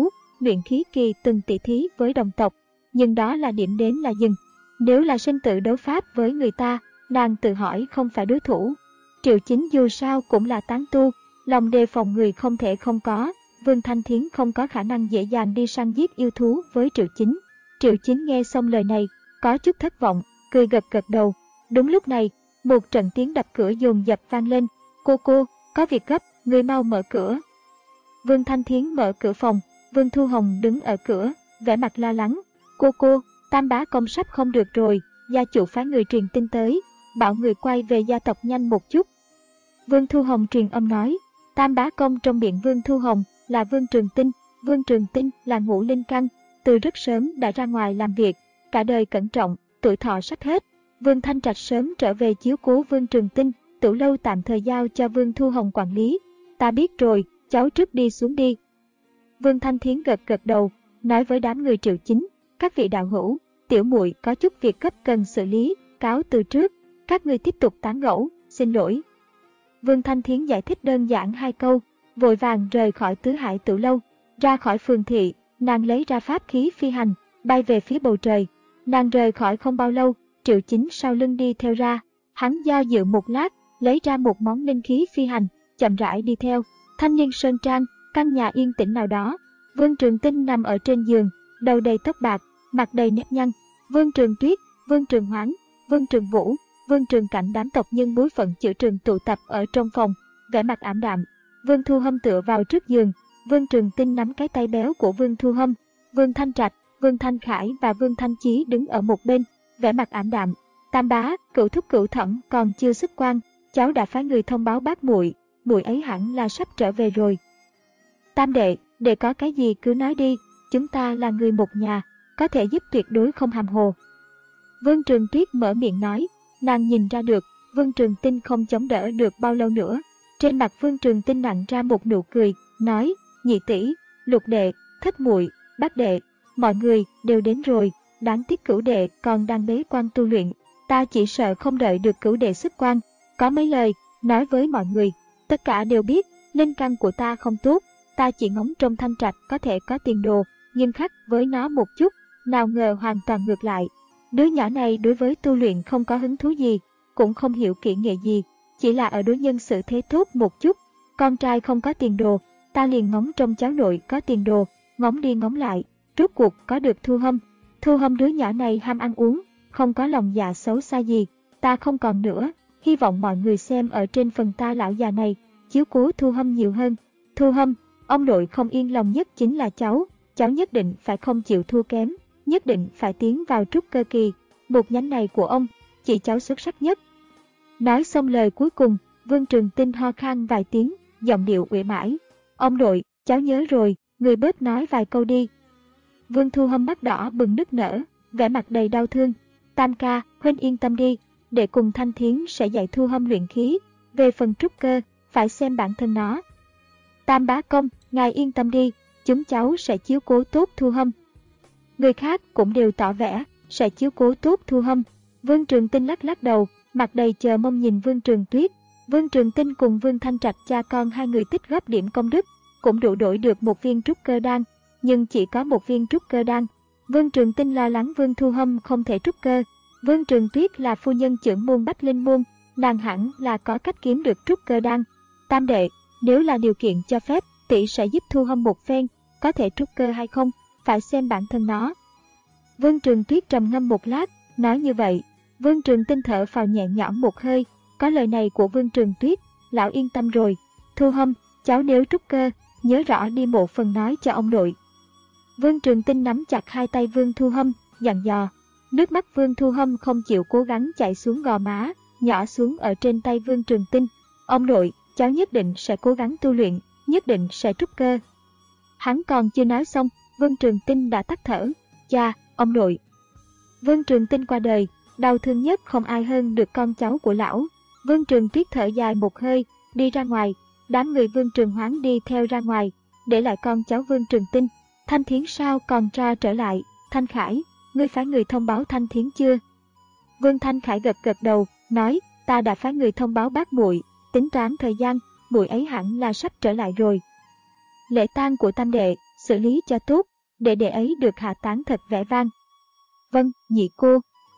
luyện khí kỳ từng tỉ thí với đồng tộc, nhưng đó là điểm đến là dừng. Nếu là sinh tử đấu pháp với người ta, nàng tự hỏi không phải đối thủ. Triệu Chính dù sao cũng là tán tu, lòng đề phòng người không thể không có. Vương Thanh Thiến không có khả năng dễ dàng đi săn giết yêu thú với Triệu Chính. Triệu Chính nghe xong lời này, có chút thất vọng, cười gật gật đầu. Đúng lúc này, một trận tiếng đập cửa dồn dập vang lên. Cô cô, có việc gấp, người mau mở cửa. Vương Thanh Thiến mở cửa phòng, Vương Thu Hồng đứng ở cửa, vẻ mặt lo lắng. Cô cô, Tam Bá Công sắp không được rồi, gia chủ phái người truyền tin tới, bảo người quay về gia tộc nhanh một chút. Vương Thu Hồng truyền âm nói, Tam Bá Công trong miệng Vương Thu Hồng là Vương Trường Tinh, Vương Trường Tinh là ngũ linh căn, từ rất sớm đã ra ngoài làm việc, cả đời cẩn trọng, tuổi thọ sắp hết. Vương Thanh Trạch sớm trở về chiếu cố Vương Trường Tinh, Tửu lâu tạm thời giao cho Vương Thu Hồng quản lý. Ta biết rồi, cháu trước đi xuống đi. Vương Thanh Thiến gật gật đầu, nói với đám người Triệu Chính, các vị đạo hữu, tiểu muội có chút việc gấp cần xử lý, cáo từ trước, các người tiếp tục tán gẫu, xin lỗi. Vương Thanh Thiến giải thích đơn giản hai câu, vội vàng rời khỏi Tứ Hải Tửu lâu, ra khỏi phường thị, nàng lấy ra pháp khí phi hành, bay về phía bầu trời. Nàng rời khỏi không bao lâu, Triệu Chính sau lưng đi theo ra, hắn do dự một lát, lấy ra một món linh khí phi hành, chậm rãi đi theo. Thanh Niên Sơn Trang, căn nhà yên tĩnh nào đó, Vương Trường Tinh nằm ở trên giường, đầu đầy tóc bạc, mặt đầy nếp nhăn. Vương Trường Tuyết, Vương Trường Hoáng, Vương Trường Vũ, Vương Trường Cảnh đám tộc nhân bối phận chữ Trường tụ tập ở trong phòng, vẻ mặt ảm đạm. Vương Thu Hâm tựa vào trước giường, Vương Trường Tinh nắm cái tay béo của Vương Thu Hâm. Vương Thanh Trạch, Vương Thanh Khải và Vương Thanh Chí đứng ở một bên, vẻ mặt ảm đạm. Tam bá, cựu thúc cựu thẩm còn chưa xuất quan, cháu đã phái người thông báo bác muội, muội ấy hẳn là sắp trở về rồi. Tam đệ, để có cái gì cứ nói đi, chúng ta là người một nhà, có thể giúp tuyệt đối không hàm hồ. Vương Trường Tuyết mở miệng nói, nàng nhìn ra được, Vương Trường Tinh không chống đỡ được bao lâu nữa. Trên mặt Vương Trường Tinh nặng ra một nụ cười, nói, nhị tỷ, lục đệ, thất muội, bát đệ, mọi người đều đến rồi, đáng tiếc cửu đệ còn đang bế quan tu luyện, ta chỉ sợ không đợi được cửu đệ xuất quan, có mấy lời, nói với mọi người, tất cả đều biết, linh căn của ta không tốt, ta chỉ ngóng trong Thanh Trạch có thể có tiền đồ, nghiêm khắc với nó một chút, nào ngờ hoàn toàn ngược lại. Đứa nhỏ này đối với tu luyện không có hứng thú gì, cũng không hiểu kỹ nghệ gì, chỉ là ở đối nhân xử thế tốt một chút. Con trai không có tiền đồ, ta liền ngóng trong cháu nội có tiền đồ, ngóng đi ngóng lại, rốt cuộc có được Thu Hâm. Thu Hâm đứa nhỏ này ham ăn uống, không có lòng dạ xấu xa gì, ta không còn nữa, hy vọng mọi người xem ở trên phần ta lão già này, chiếu cố Thu Hâm nhiều hơn. Thu Hâm, ông nội không yên lòng nhất chính là cháu, cháu nhất định phải không chịu thua kém, nhất định phải tiến vào trúc cơ kỳ, một nhánh này của ông, chỉ cháu xuất sắc nhất. Nói xong lời cuối cùng, Vương Trường Tinh ho khan vài tiếng, giọng điệu uể oải. Ông nội, cháu nhớ rồi, người bớt nói vài câu đi. Vương Thu Hâm mắt đỏ bừng nức nở, vẻ mặt đầy đau thương. Tam ca, huynh yên tâm đi, để cùng Thanh Thiến sẽ dạy Thu Hâm luyện khí, về phần trúc cơ, phải xem bản thân nó. Tam bá công, ngài yên tâm đi, chúng cháu sẽ chiếu cố tốt Thu Hâm. Người khác cũng đều tỏ vẻ, sẽ chiếu cố tốt Thu Hâm. Vương Trường Tinh lắc lắc đầu, mặt đầy chờ mong nhìn Vương Trường Tuyết. Vương Trường Tinh cùng Vương Thanh Trạch cha con hai người tích góp điểm công đức, cũng đủ đổi được một viên trúc cơ đan, nhưng chỉ có một viên trúc cơ đan. Vương Trường Tinh lo lắng Vương Thu Hâm không thể trúc cơ. Vương Trường Tuyết là phu nhân trưởng môn Bách Linh môn, nàng hẳn là có cách kiếm được trúc cơ đan. Tam đệ, nếu là điều kiện cho phép, tỷ sẽ giúp Thu Hâm một phen, có thể trúc cơ hay không, phải xem bản thân nó. Vương Trường Tuyết trầm ngâm một lát, nói như vậy. Vương Trường Tinh thở phào nhẹ nhõm một hơi, có lời này của Vương Trường Tuyết, lão yên tâm rồi. Thu Hâm, cháu nếu trúc cơ, nhớ rõ đi một phần nói cho ông nội. Vương Trường Tinh nắm chặt hai tay Vương Thu Hâm, dặn dò. Nước mắt Vương Thu Hâm không chịu cố gắng chảy xuống gò má, nhỏ xuống ở trên tay Vương Trường Tinh. Ông nội, cháu nhất định sẽ cố gắng tu luyện, nhất định sẽ trúc cơ. Hắn còn chưa nói xong, Vương Trường Tinh đã tắt thở. Cha, ông nội. Vương Trường Tinh qua đời, đau thương nhất không ai hơn được con cháu của lão. Vương Trường Tuyết thở dài một hơi, đi ra ngoài. Đám người Vương Trường Hoáng đi theo ra ngoài, để lại con cháu Vương Trường Tinh. Thanh Thiến sao còn tra trở lại? Thanh Khải, ngươi phái người thông báo Thanh Thiến chưa? Vương Thanh Khải gật gật đầu, nói, ta đã phái người thông báo bác muội, tính toán thời gian, muội ấy hẳn là sắp trở lại rồi. Lễ tang của tam đệ, xử lý cho tốt, để đệ ấy được hạ táng thật vẻ vang. Vâng, nhị cô.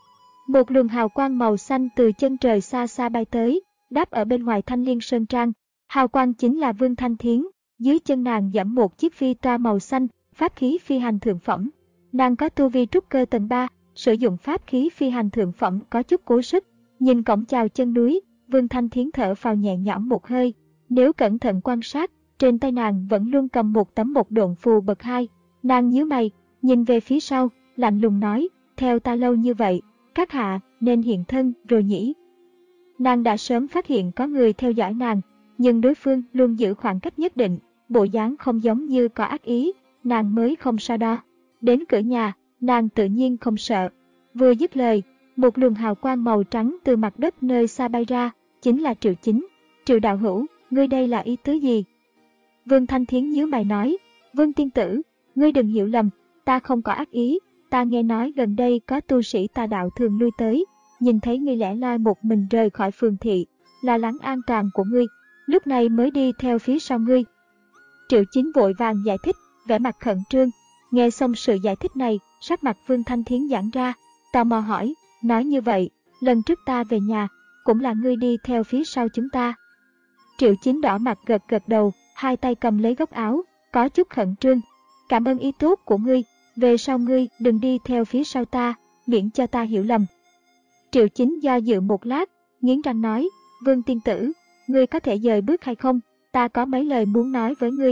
Một luồng hào quang màu xanh từ chân trời xa xa bay tới, đáp ở bên ngoài Thanh Liên Sơn Trang. Hào quang chính là Vương Thanh Thiến, dưới chân nàng giẫm một chiếc phi toa màu xanh, pháp khí phi hành thượng phẩm. Nàng có tu vi trúc cơ tầng ba, sử dụng pháp khí phi hành thượng phẩm có chút cố sức. Nhìn cổng chào chân núi, Vương Thanh Thiến thở phào nhẹ nhõm một hơi. Nếu cẩn thận quan sát, trên tay nàng vẫn luôn cầm một tấm một độn phù bậc hai. Nàng nhíu mày, nhìn về phía sau, lạnh lùng nói, theo ta lâu như vậy, các hạ nên hiện thân rồi nhỉ. Nàng đã sớm phát hiện có người theo dõi nàng, nhưng đối phương luôn giữ khoảng cách nhất định, bộ dáng không giống như có ác ý, nàng mới không sao đo. Đến cửa nhà, nàng tự nhiên không sợ. Vừa dứt lời, một luồng hào quang màu trắng từ mặt đất nơi xa bay ra, chính là Triệu Chính. Triệu đạo hữu, ngươi đây là ý tứ gì? Vương Thanh Thiến nhíu mày nói, Vương tiên tử, ngươi đừng hiểu lầm, ta không có ác ý, ta nghe nói gần đây có tu sĩ tà đạo thường lui tới, nhìn thấy ngươi lẻ loi một mình rời khỏi phường thị, lo lắng an toàn của ngươi, lúc này mới đi theo phía sau ngươi. Triệu Chính vội vàng giải thích, vẻ mặt khẩn trương. Nghe xong sự giải thích này, sắc mặt Vương Thanh Thiến giãn ra, tò mò hỏi, nói như vậy, lần trước ta về nhà, cũng là ngươi đi theo phía sau chúng ta. Triệu Chính đỏ mặt gật gật đầu, hai tay cầm lấy góc áo, có chút khẩn trương. Cảm ơn ý tốt của ngươi, về sau ngươi đừng đi theo phía sau ta, miễn cho ta hiểu lầm. Triệu Chính do dự một lát, nghiến răng nói, Vương tiên tử, ngươi có thể dời bước hay không, ta có mấy lời muốn nói với ngươi.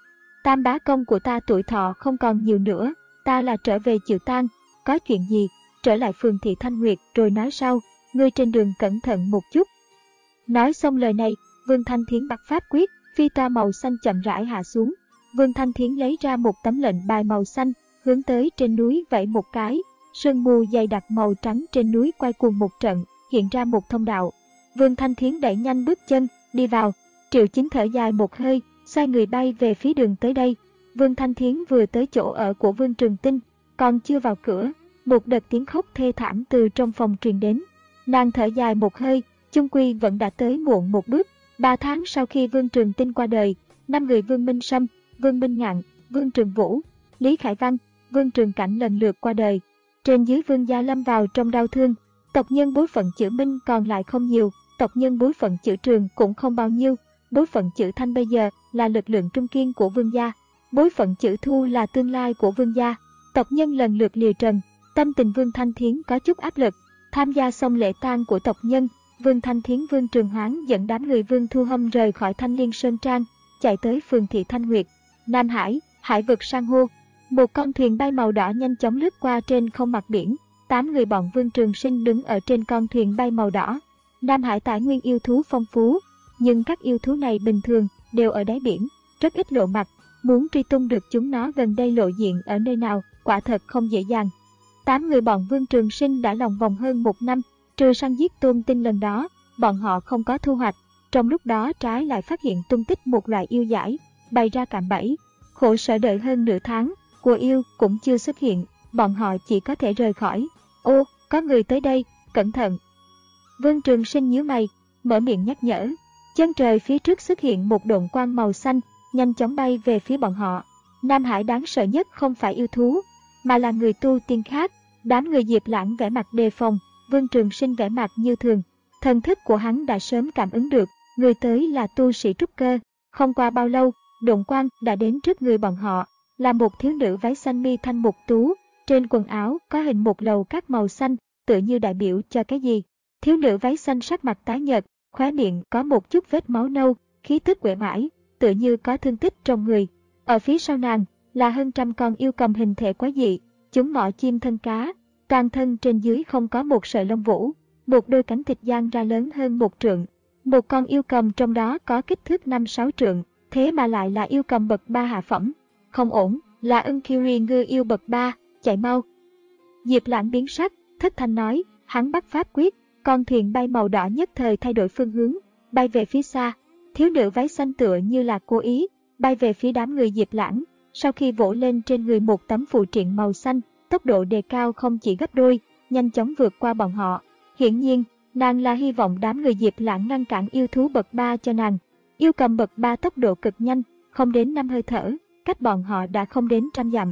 Tam bá công của ta tuổi thọ không còn nhiều nữa, ta là trở về chịu tang, có chuyện gì, trở lại phường thị Thanh Nguyệt rồi nói sau, ngươi trên đường cẩn thận một chút. Nói xong lời này, Vương Thanh Thiến bắt pháp quyết, phi toa màu xanh chậm rãi hạ xuống. Vương Thanh Thiến lấy ra một tấm lệnh bài màu xanh, hướng tới trên núi vẫy một cái, sương mù dày đặc màu trắng trên núi quay cuồng một trận, hiện ra một thông đạo. Vương Thanh Thiến đẩy nhanh bước chân, đi vào. Triệu Chính thở dài một hơi, xoay người bay về phía đường tới đây. Vương Thanh Thiến vừa tới chỗ ở của Vương Trường Tinh, còn chưa vào cửa, một đợt tiếng khóc thê thảm từ trong phòng truyền đến. Nàng thở dài một hơi, chung quy vẫn đã tới muộn một bước. Ba tháng sau khi Vương Trường Tinh qua đời, năm người Vương Minh Sâm, Vương Minh Ngạn, Vương Trường Vũ, Lý Khải Văn, Vương Trường Cảnh lần lượt qua đời. Trên dưới Vương gia lâm vào trong đau thương. Tộc nhân bối phận chữ Minh còn lại không nhiều, tộc nhân bối phận chữ Trường cũng không bao nhiêu. Bối phận chữ Thanh bây giờ là lực lượng trung kiên của Vương gia, bối phận chữ Thu là tương lai của Vương gia. Tộc nhân lần lượt lìa trần, tâm tình Vương Thanh Thiến có chút áp lực. Tham gia xong lễ tang của tộc nhân, Vương Thanh Thiến Vương Trường Hoán dẫn đám người Vương Thu Hâm rời khỏi Thanh Liên Sơn Trang, chạy tới phường thị Thanh Nguyệt. Nam Hải, hải vực san hô. Một con thuyền bay màu đỏ nhanh chóng lướt qua trên không mặt biển. Tám người bọn Vương Trường Sinh đứng ở trên con thuyền bay màu đỏ. Nam Hải tài nguyên yêu thú phong phú, nhưng các yêu thú này bình thường đều ở đáy biển, rất ít lộ mặt. Muốn truy tung được chúng nó gần đây lộ diện ở nơi nào, quả thật không dễ dàng. Tám người bọn Vương Trường Sinh đã lòng vòng hơn một năm, trừ săn giết Tôn Tinh lần đó, bọn họ không có thu hoạch. Trong lúc đó trái lại phát hiện tung tích một loại yêu dãi, bày ra cạm bẫy. Khổ sở đợi hơn nửa tháng, của yêu cũng chưa xuất hiện, bọn họ chỉ có thể rời khỏi. Ô, có người tới đây, cẩn thận. Vương Trường Sinh nhíu mày, mở miệng nhắc nhở. Chân trời phía trước xuất hiện một độn quang màu xanh, nhanh chóng bay về phía bọn họ. Nam Hải đáng sợ nhất không phải yêu thú, mà là người tu tiên khác. Đám người Diệp Lãng vẻ mặt đề phòng, Vương Trường Sinh vẻ mặt như thường. Thần thức của hắn đã sớm cảm ứng được, người tới là tu sĩ trúc cơ. Không qua bao lâu, độn quang đã đến trước người bọn họ, là một thiếu nữ váy xanh mi thanh mục tú, trên quần áo có hình một lầu các màu xanh, tựa như đại biểu cho cái gì. Thiếu nữ váy xanh sắc mặt tái nhợt, khóe miệng có một chút vết máu nâu, khí tức uể oải, tựa như có thương tích trong người. Ở phía sau nàng là hơn trăm con yêu cầm hình thể quái dị, chúng mỏ chim thân cá, toàn thân trên dưới không có một sợi lông vũ, một đôi cánh thịt dang ra lớn hơn một trượng. Một con yêu cầm trong đó có kích thước năm sáu trượng, thế mà lại là yêu cầm bậc ba hạ phẩm. Không ổn, là ưng Kiri ngư yêu bậc ba, chạy mau. Diệp Lãng biến sắc, thất thanh nói, hắn bắt pháp quyết, con thuyền bay màu đỏ nhất thời thay đổi phương hướng, bay về phía xa. Thiếu nữ váy xanh tựa như là cố ý, bay về phía đám người Diệp Lãng. Sau khi vỗ lên trên người một tấm phù triện màu xanh, tốc độ đề cao không chỉ gấp đôi, nhanh chóng vượt qua bọn họ. Hiển nhiên, nàng là hy vọng đám người Diệp Lãng ngăn cản yêu thú bậc ba cho nàng. Yêu cầm bậc ba tốc độ cực nhanh, không đến năm hơi thở, cách bọn họ đã không đến trăm dặm.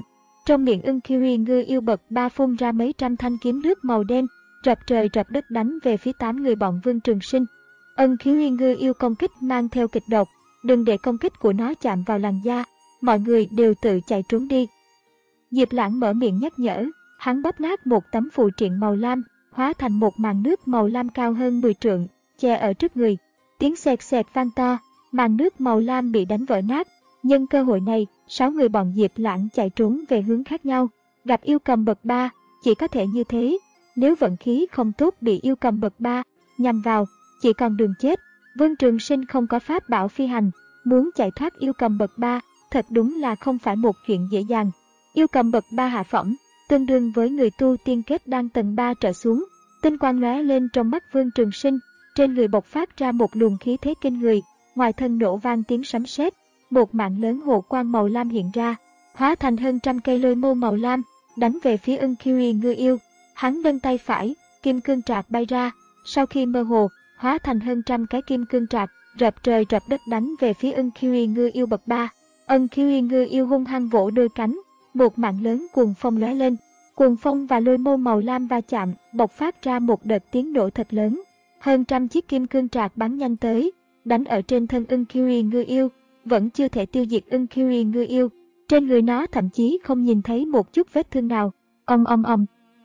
Trong miệng ưng Kiri Ngư Yêu bậc ba phun ra mấy trăm thanh kiếm nước màu đen, rập trời rập đất đánh về phía tám người bọn Vương Trường Sinh. Ưng Kiri Ngư Yêu công kích mang theo kịch độc, đừng để công kích của nó chạm vào làn da, mọi người đều tự chạy trốn đi. Diệp Lãng mở miệng nhắc nhở, hắn bóp nát một tấm phù triện màu lam, hóa thành một màn nước màu lam cao hơn mười trượng, che ở trước người. Tiếng xẹt xẹt vang to, màn nước màu lam bị đánh vỡ nát. Nhân cơ hội này, sáu người bọn Diệp Lãng chạy trốn về hướng khác nhau. Gặp yêu cầm bậc ba, chỉ có thể như thế. Nếu vận khí không tốt bị yêu cầm bậc ba nhằm vào, chỉ còn đường chết. Vương Trường Sinh không có pháp bảo phi hành, muốn chạy thoát yêu cầm bậc ba, thật đúng là không phải một chuyện dễ dàng. Yêu cầm bậc ba hạ phẩm, tương đương với người tu tiên kết đan tầng ba trở xuống. Tinh quang lóe lên trong mắt Vương Trường Sinh, trên người bộc phát ra một luồng khí thế kinh người, ngoài thân nổ vang tiếng sấm sét, một mạng lớn hồ quang màu lam hiện ra, hóa thành hơn trăm cây lôi mâu màu lam, đánh về phía ưng Kiri Ngư Yêu. Hắn nâng tay phải, kim cương trạc bay ra, sau khi mơ hồ, hóa thành hơn trăm cái kim cương trạc, rập trời rập đất đánh về phía ưng Kiri Ngư Yêu bậc ba. Ưng Kiri Ngư Yêu hung hăng vỗ đôi cánh, một mạng lớn cuồng phong lóe lên, cuồng phong và lôi mâu màu lam va chạm, bộc phát ra một đợt tiếng nổ thật lớn. Hơn trăm chiếc kim cương trạc bắn nhanh tới, đánh ở trên thân ưng Kiri Ngư Yêu, vẫn chưa thể tiêu diệt ưng Kiri Ngư Yêu. Trên người nó thậm chí không nhìn thấy một chút vết thương nào. Ong ong ong.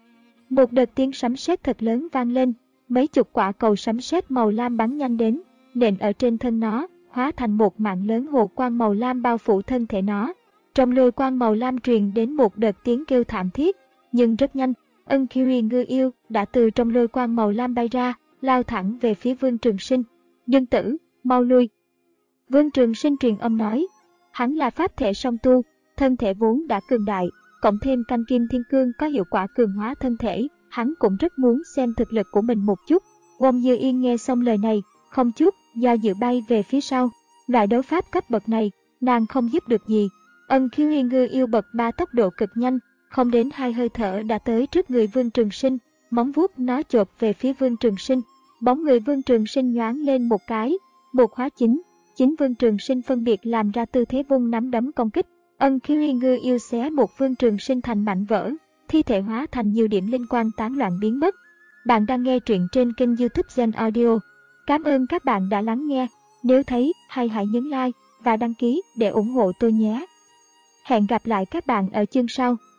Một đợt tiếng sấm sét thật lớn vang lên, mấy chục quả cầu sấm sét màu lam bắn nhanh đến, nện ở trên thân nó, hóa thành một mạng lớn hồ quang màu lam bao phủ thân thể nó. Trong lôi quang màu lam truyền đến một đợt tiếng kêu thảm thiết, nhưng rất nhanh, ưng Kiri Ngư Yêu đã từ trong lôi quang màu lam bay ra, lao thẳng về phía Vương Trường Sinh. Dương tử, mau lui. Vương Trường Sinh truyền âm nói, hắn là pháp thể song tu, thân thể vốn đã cường đại, cộng thêm canh kim thiên cương có hiệu quả cường hóa thân thể, hắn cũng rất muốn xem thực lực của mình một chút. Wong Như Yên nghe xong lời này, không chút do dự bay về phía sau. Loại đấu pháp cấp bậc này, nàng không giúp được gì. Ân Kiri Ngư Yêu bậc ba tốc độ cực nhanh, không đến hai hơi thở đã tới trước người Vương Trường Sinh, móng vuốt nó chộp về phía Vương Trường Sinh. Bóng người Vương Trường Sinh nhoáng lên một cái, một hóa chín, chính Vương Trường Sinh phân biệt làm ra tư thế vung nắm đấm công kích. Ân Kiri Ngư Yêu xé một Vương Trường Sinh thành mảnh vỡ, thi thể hóa thành nhiều điểm linh quang tán loạn biến mất. Bạn đang nghe truyện trên kênh YouTube Gen Audio. Cảm ơn các bạn đã lắng nghe. Nếu thấy hay hãy nhấn like và đăng ký để ủng hộ tôi nhé. Hẹn gặp lại các bạn ở chương sau.